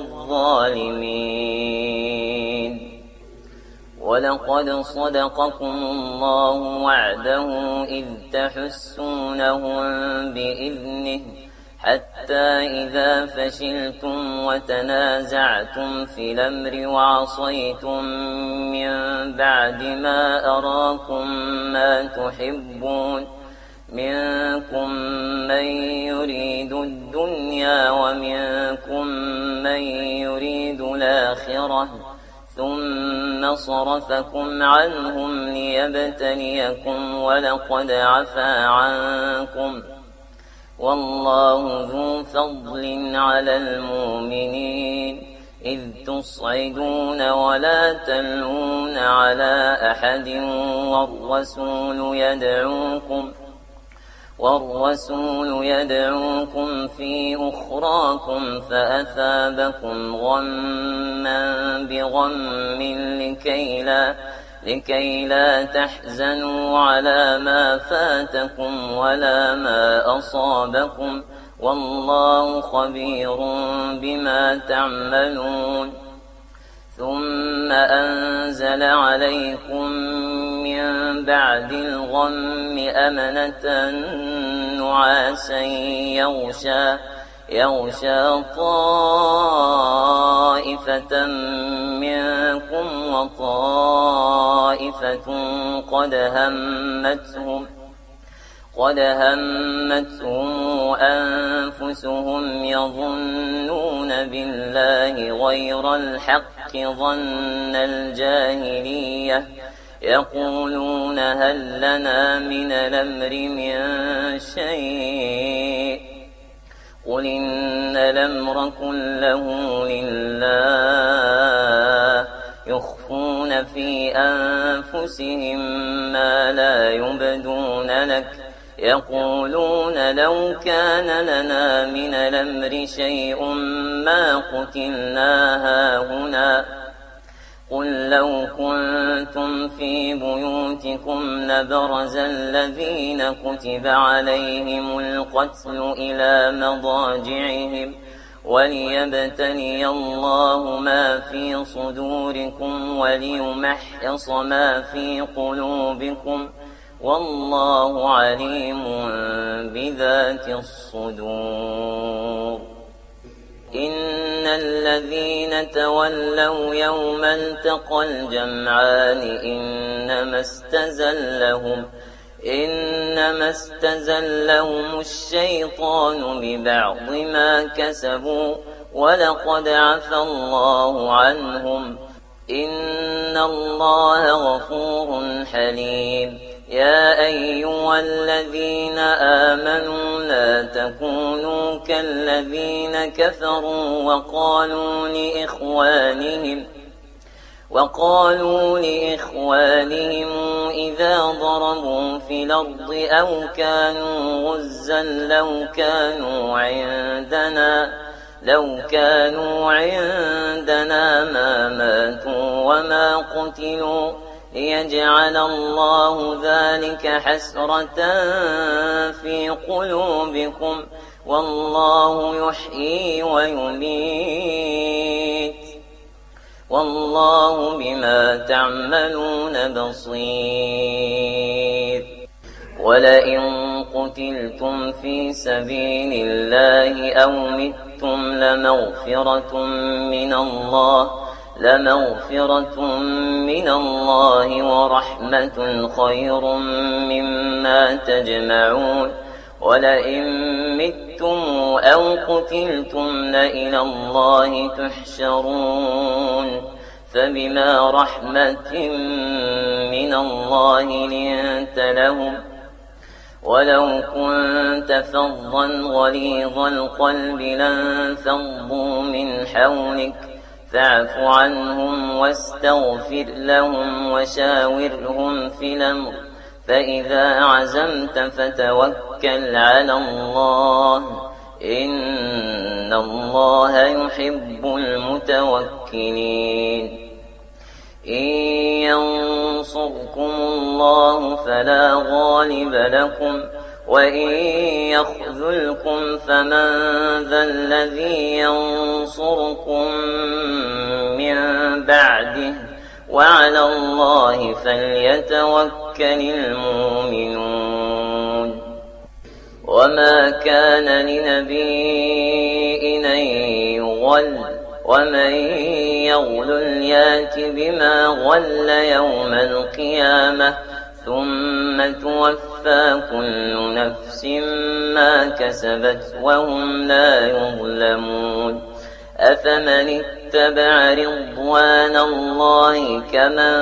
الظالمين. ولقد صدقكم الله وعده إذ تحسونهم بإذنه حتى إذا فشلتم وتنازعتم في الأمر وعصيتم من بعد ما أراكم ما تحبون منكم من يريد الدنيا ومنكم من يريد الآخرة ثم صرفكم عنهم ليبتليكم ولقد عفا عنكم والله ذو فضل على المؤمنين إذ تصعدون ولا تلوون على أحد والرسول يدعوكم في أخراكم فأثابكم غما بغم لكي لا تحزنوا على ما فاتكم ولا ما أصابكم والله خبير بما تعملون. ثم أنزل عليكم من بعد الغم أمنة نعاسا يغشى طائفة منكم وطائفة قد همتهم أنفسهم يظنون بالله غير الحق ظن الجاهلية يقولون هل لنا من الأمر من شيء قل إن الأمر كله لله يخفون في أنفسهم ما لا يبدون لك يقولون لو كان لنا من الأمر شيء ما قتلنا هاهنا قل لو كنتم في بيوتكم لبرز الذين كتب عليهم القتل إلى مضاجعهم وليبتلي الله ما في صدوركم وليمحص ما في قلوبكم والله عليم بذات الصدور. إن الذين تولوا يوم التقى الجمعان إنما استزلهم الشيطان ببعض ما كسبوا ولقد عفى الله عنهم إن الله غفور حليم. يا أيها الذين آمنوا لا تكونوا كالذين كفروا وقالوا لإخوانهم إذا ضربوا في الأرض أو كانوا غزا لو كانوا عندنا ما ماتوا وما قتلوا ليجعل الله ذلك حسرة في قلوبكم والله يحيي ويميت والله بما تعملون بصير. ولئن قتلتم في سبيل الله أو متم لمغفرة من الله ورحمة خير مما تجمعون ولئن متم أو قتلتم لإلى الله تحشرون فبما رحمة من الله لنت لهم ولو كنت فظا غليظ القلب لانفضوا من حولك فاعف عنهم واستغفر لهم وشاورهم في الأمر فإذا عزمت فتوكل على الله إن الله يحب المتوكلين إن ينصركم الله فلا غالب لكم وإن يخذلكم فمن ذا الذي ينصركم من بعده وعلى الله فليتوكل المؤمنون وما كان لنبي أن يغل ومن يغل يات بما غل يوم القيامة ثم توفى كل نفس ما كسبت وهم لا يظلمون أفمن اتبع رضوان الله كمن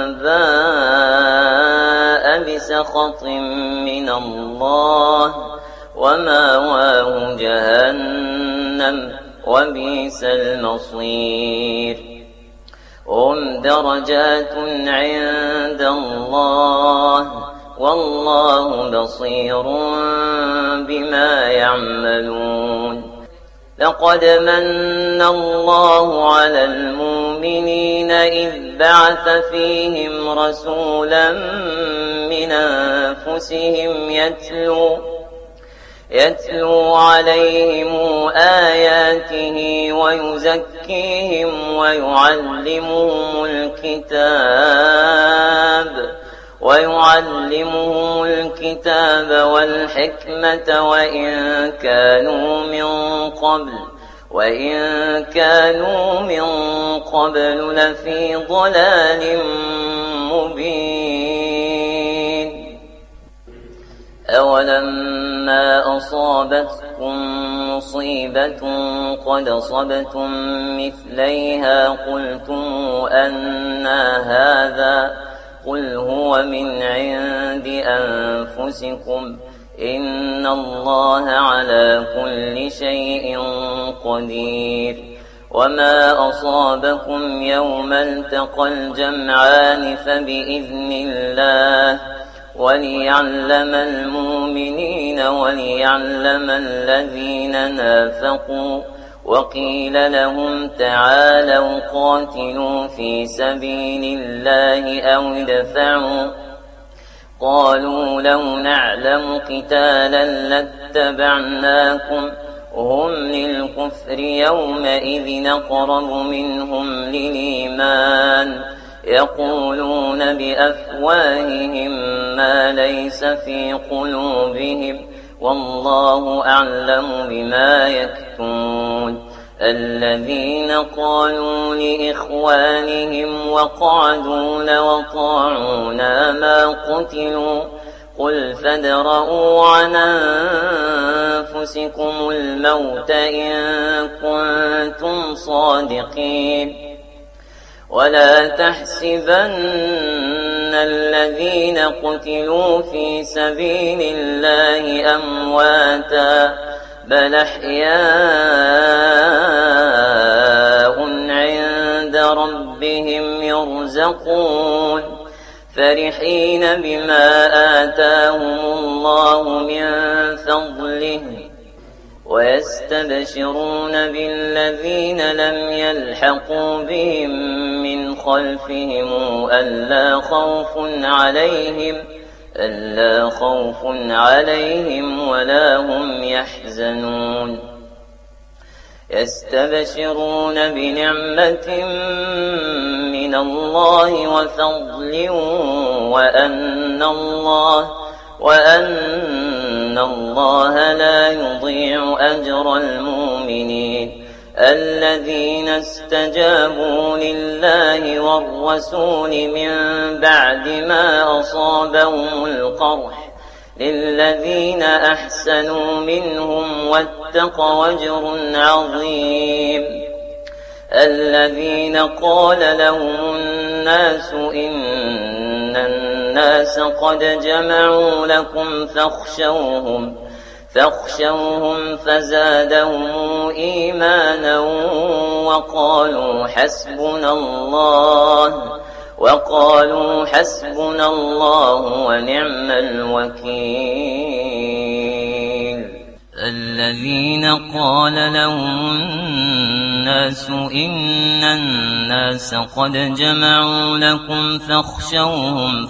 باء بسخط من الله ومأواه جهنم وبئس المصير هم درجات عند الله والله بصير بما يعملون لقد من الله على المؤمنين إذ بعث فيهم رسولا من أنفسهم يتلو عليهم آياته ويزكيهم ويعلمهم الكتاب والحكمة وإن كانوا من قبل لفي ضلال مبين أولما أصابتكم مصيبة قد أصبتم مثليها قلتم أنى هذا قل هو من عند أنفسكم إن الله على كل شيء قدير وما أصابكم يوم التقى الجمعان فبإذن الله وليعلم المؤمنين وليعلم الذين نافقوا وقيل لهم تعالوا قاتلوا في سبيل الله أو ادفعوا قالوا لو نعلم قتالا لاتبعناكم هم للكفر يومئذ أقرب منهم للإيمان يقولون بأفواههم ما ليس في قلوبهم والله أعلم بما يكتمون الذين قالوا لإخوانهم وقعدوا لو أطاعونا ما قتلوا قل فادرءوا عن أنفسكم الموت إن كنتم صادقين ولا تحسبن الذين قتلوا في سبيل الله أمواتا بل أحياء عند ربهم يرزقون فرحين بما آتاهم الله من فضله ويستبشرون بالذين لم يلحقوا بهم من خلفهم ألا خوف عليهم ولا هم يحزنون يستبشرون بنعمة من الله وفضل وأن إن الله لا يضيع أجر المؤمنين الذين استجابوا لله والرسول من بعد ما أصابهم القرح للذين أحسنوا منهم واتقوا أجر عظيم الذين قال لهم الناس إن الناس قد جمعوا لكم فاخشوهم فزادهم إيمانا وقالوا حسبنا الله ونعم الوكيل الذين قال لهم الناس إن الناس قد جمعوا لكم فاخشوهم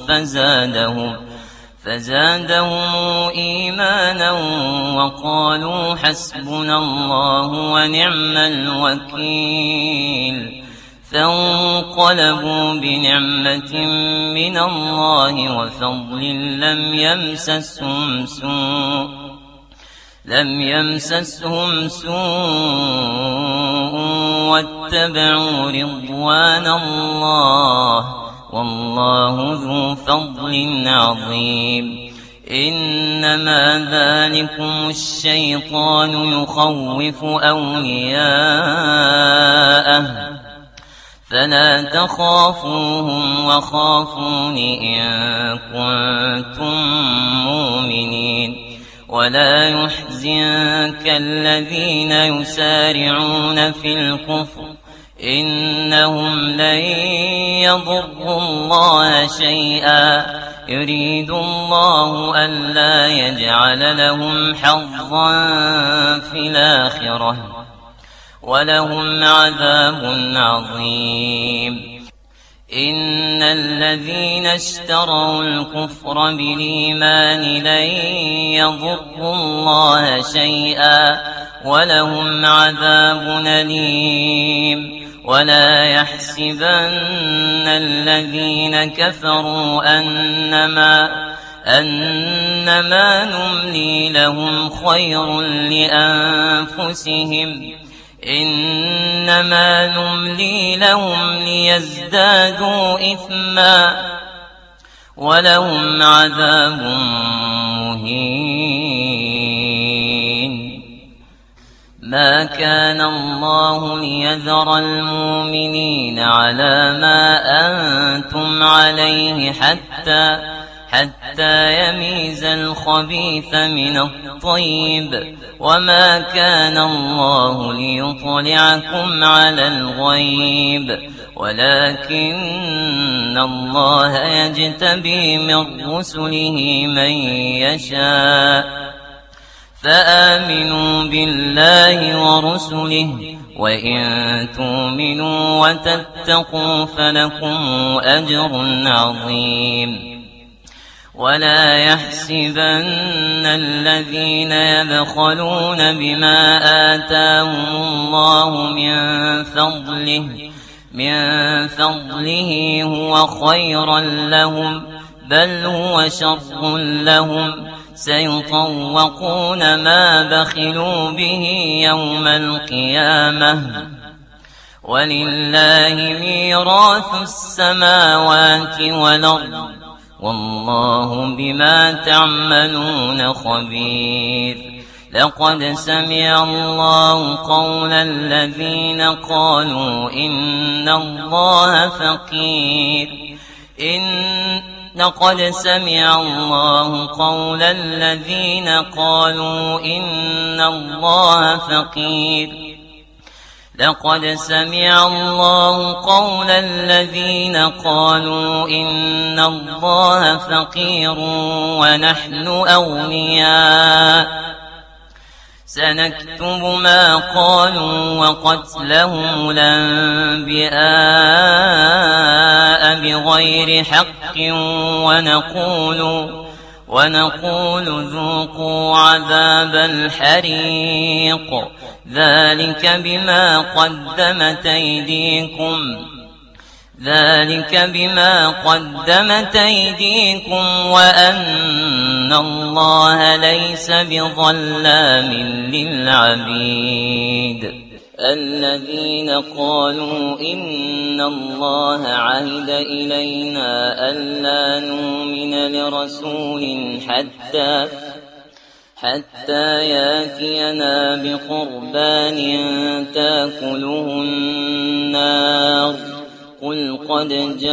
فزادهم إيمانا وقالوا حسبنا الله ونعم الوكيل فانقلبوا بنعمة من الله وفضل لم يمسسهم سوء واتبعوا رضوان الله والله ذو فضل عظيم إنما ذلكم الشيطان يخوف أولياءه فلا تخافوهم وخافون إن كنتم مؤمنين ولا يحزنك الذين يسارعون في الكفر إنهم لن يضروا الله شيئا يريد الله ألا يجعل لهم حظا في الآخرة ولهم عذاب عظيم إن الذين اشتروا الكفر بالإيمان لن يضروا الله شيئا ولهم عذاب أليم ولا يحسبن الذين كفروا أنما نملي لهم خير لأنفسهم إنما نملي لهم ليزدادوا إثما ولهم عذاب مهين ما كان الله ليذر المؤمنين على ما أنتم عليه حتى يميز الخبيث من الطيب وما كان الله ليطلعكم على الغيب ولكن الله يجتبي من رسله من يشاء فآمنوا بالله ورسله وإن تؤمنوا وتتقوا فلكم أجر عظيم ولا يحسبن الذين يبخلون بما آتاهم الله من فضله هو خيرا لهم بل هو شر لهم سيطوقون ما بخلوا به يوم القيامة ولله ميراث السماوات والأرض والله بما تعملون خبير لقد سمع الله قول الذين قالوا إن الله فقير لقد سمع الله قول الذين قالوا إن الله فقير لقد سمع الله قول الذين قالوا إن الله فقير ونحن أغنياء سنكتب ما قالوا وقتلهم الأنبياء بغير حق ونقول ذوقوا عذاب الحريق ذلك بما قدمت أيديكم ذلك بما قدمت أيديكم وأن الله ليس بظلام للعبيد. الذين قالوا إن الله عهد إلينا ألا نؤمن لرسول حتى ياتينا بقربان تاكله النار قل قد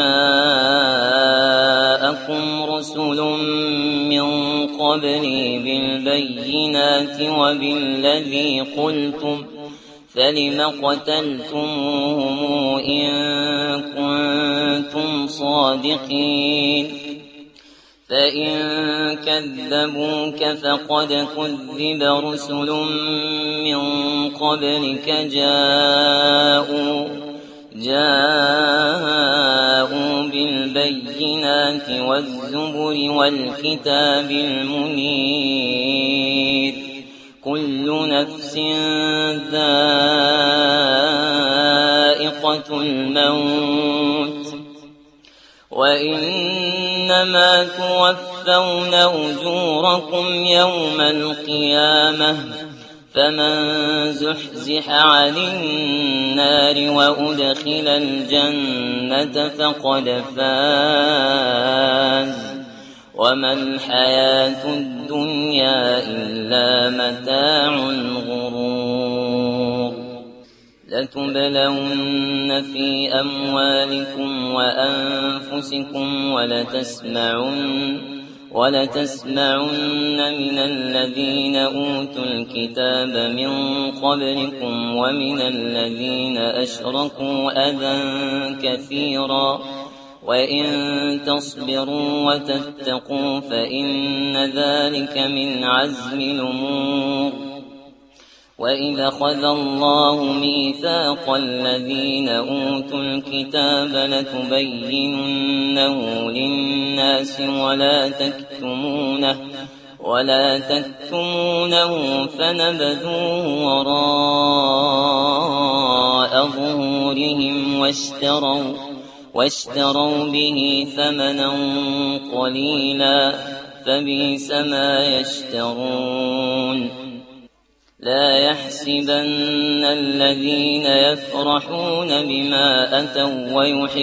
جاءكم رسل من قبلي بالبينات وبالذي قلتم فلم قتلتموهم إن كنتم صادقين فإن كذبوك فقد كذب رسل من قبلك جاءوا بالبينات والزبر والكتاب المنير كل نفس ذائقة الموت وإنما توفون أجوركم يوم القيامة فمن زحزح عن النار وأدخل الجنة فقد فاز وما الحياة الدنيا إلا متاع الغرور. لتبلون في أموالكم وأنفسكم ولتسمعن من الذين أوتوا الكتاب من قبلكم ومن الذين أشركوا أذى كثيرا وإن تصبروا وتتقوا فإن ذلك من عزم الأمور. وإذا أخذ الله ميثاق الذين أوتوا الكتاب لتبيننه للناس ولا تكتمونه فنبذوه وراء ظهورهم واشتروا به ثمنا قليلا فبئس ما يشترون. لا يحسبن الذين يفرحون بما أتوا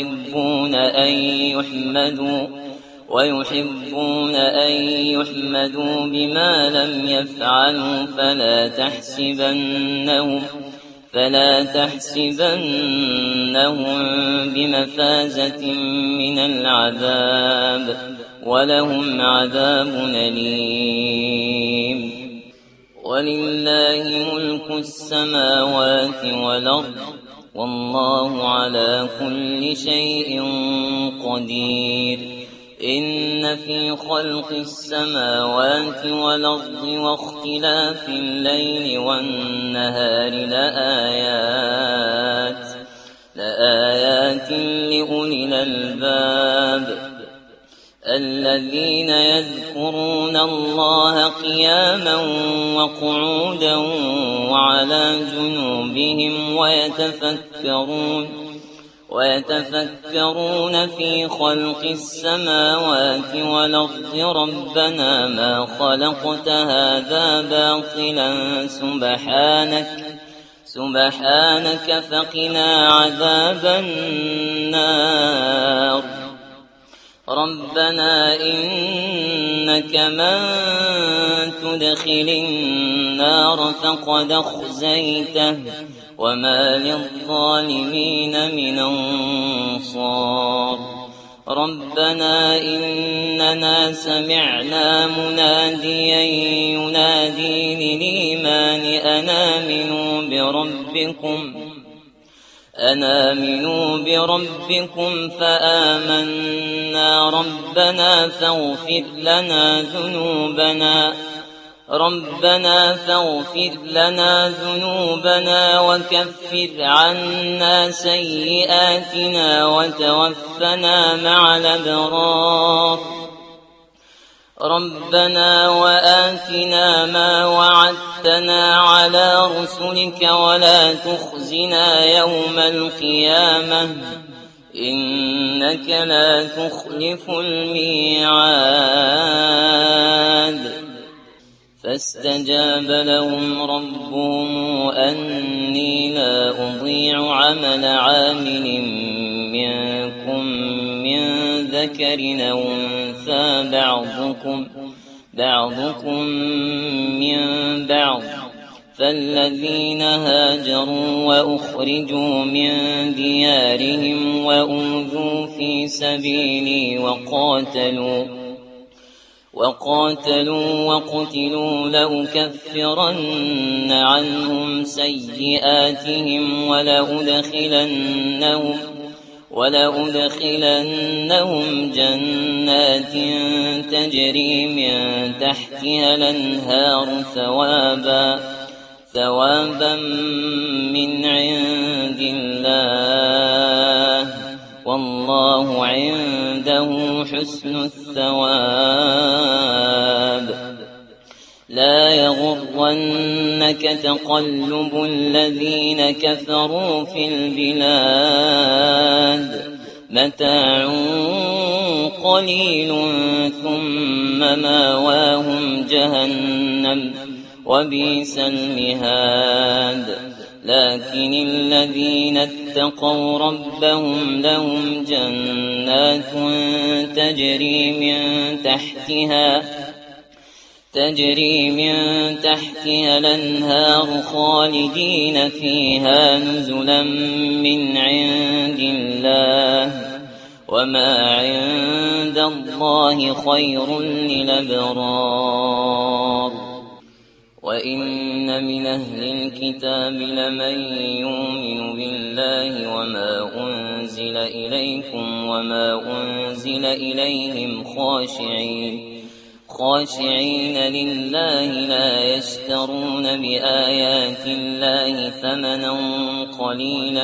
ويحبون أن يحمدوا بما لم يفعلوا فلا تحسبنهم بمفازة من العذاب ولهم عذاب أليم. ولله ملك السماوات والأرض والله على كل شيء قدير. إن في خلق السماوات والأرض واختلاف الليل والنهار لآيات لأولي الألباب الذين يذكرون الله قياما وقعودا وعلى جنوبهم ويتفكرون في خلق السماوات والأرض ربنا ما خلقت هذا باطلا سبحانك فقنا عذاب النار. ربنا إنك من تدخل النار فقد أخزيته وما للظالمين من أنصار. ربنا إننا سمعنا مناديا ينادي للإيمان أن آمنوا بربكم فآمنا ربنا فاغفر لنا ذنوبنا وكفر عنا سيئاتنا وتوفنا مع الأبرار. ربنا وآتنا ما وعدتنا على رسلك ولا تخزنا يوم القيامة إنك لا تخلف الميعاد فاستجاب لهم ربهم أني لا أضيع عمل عامل منكم من ذكر أو أنثى بعضكم من بعض فالذين هاجروا وأخرجوا من ديارهم وأوذوا في سبيلي وقاتلوا وقتلوا لأكفرن عنهم سيئاتهم ولأدخلنهم جنات تجري من تحتها الأنهار ثوابا من عند الله والله عنده حسن الثواب لا يغرنك تقلب الذين كفروا في البلاد متاع قليل ثم ماواهم جهنم وبئس المهاد لكن الذين اتقوا ربهم لهم جنات تجري من تحتها الأنهار خالدين فيها نزلا من عند الله وما عند الله خير للأبرار وإن من أهل الكتاب لمن يؤمن بالله وما أنزل إليكم وما أنزل إليهم خاشعين لله لا يشترون بآيات الله ثمنا قليلا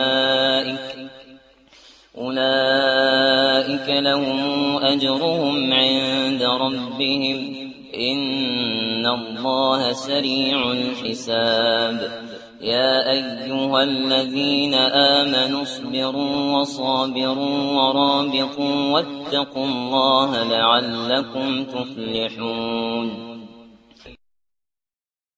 أولئك لهم أجرهم عند ربهم إن الله سريع الحساب يا أيها الذين آمنوا اصبروا وصابروا ورابطوا واتقوا الله لعلكم تفلحون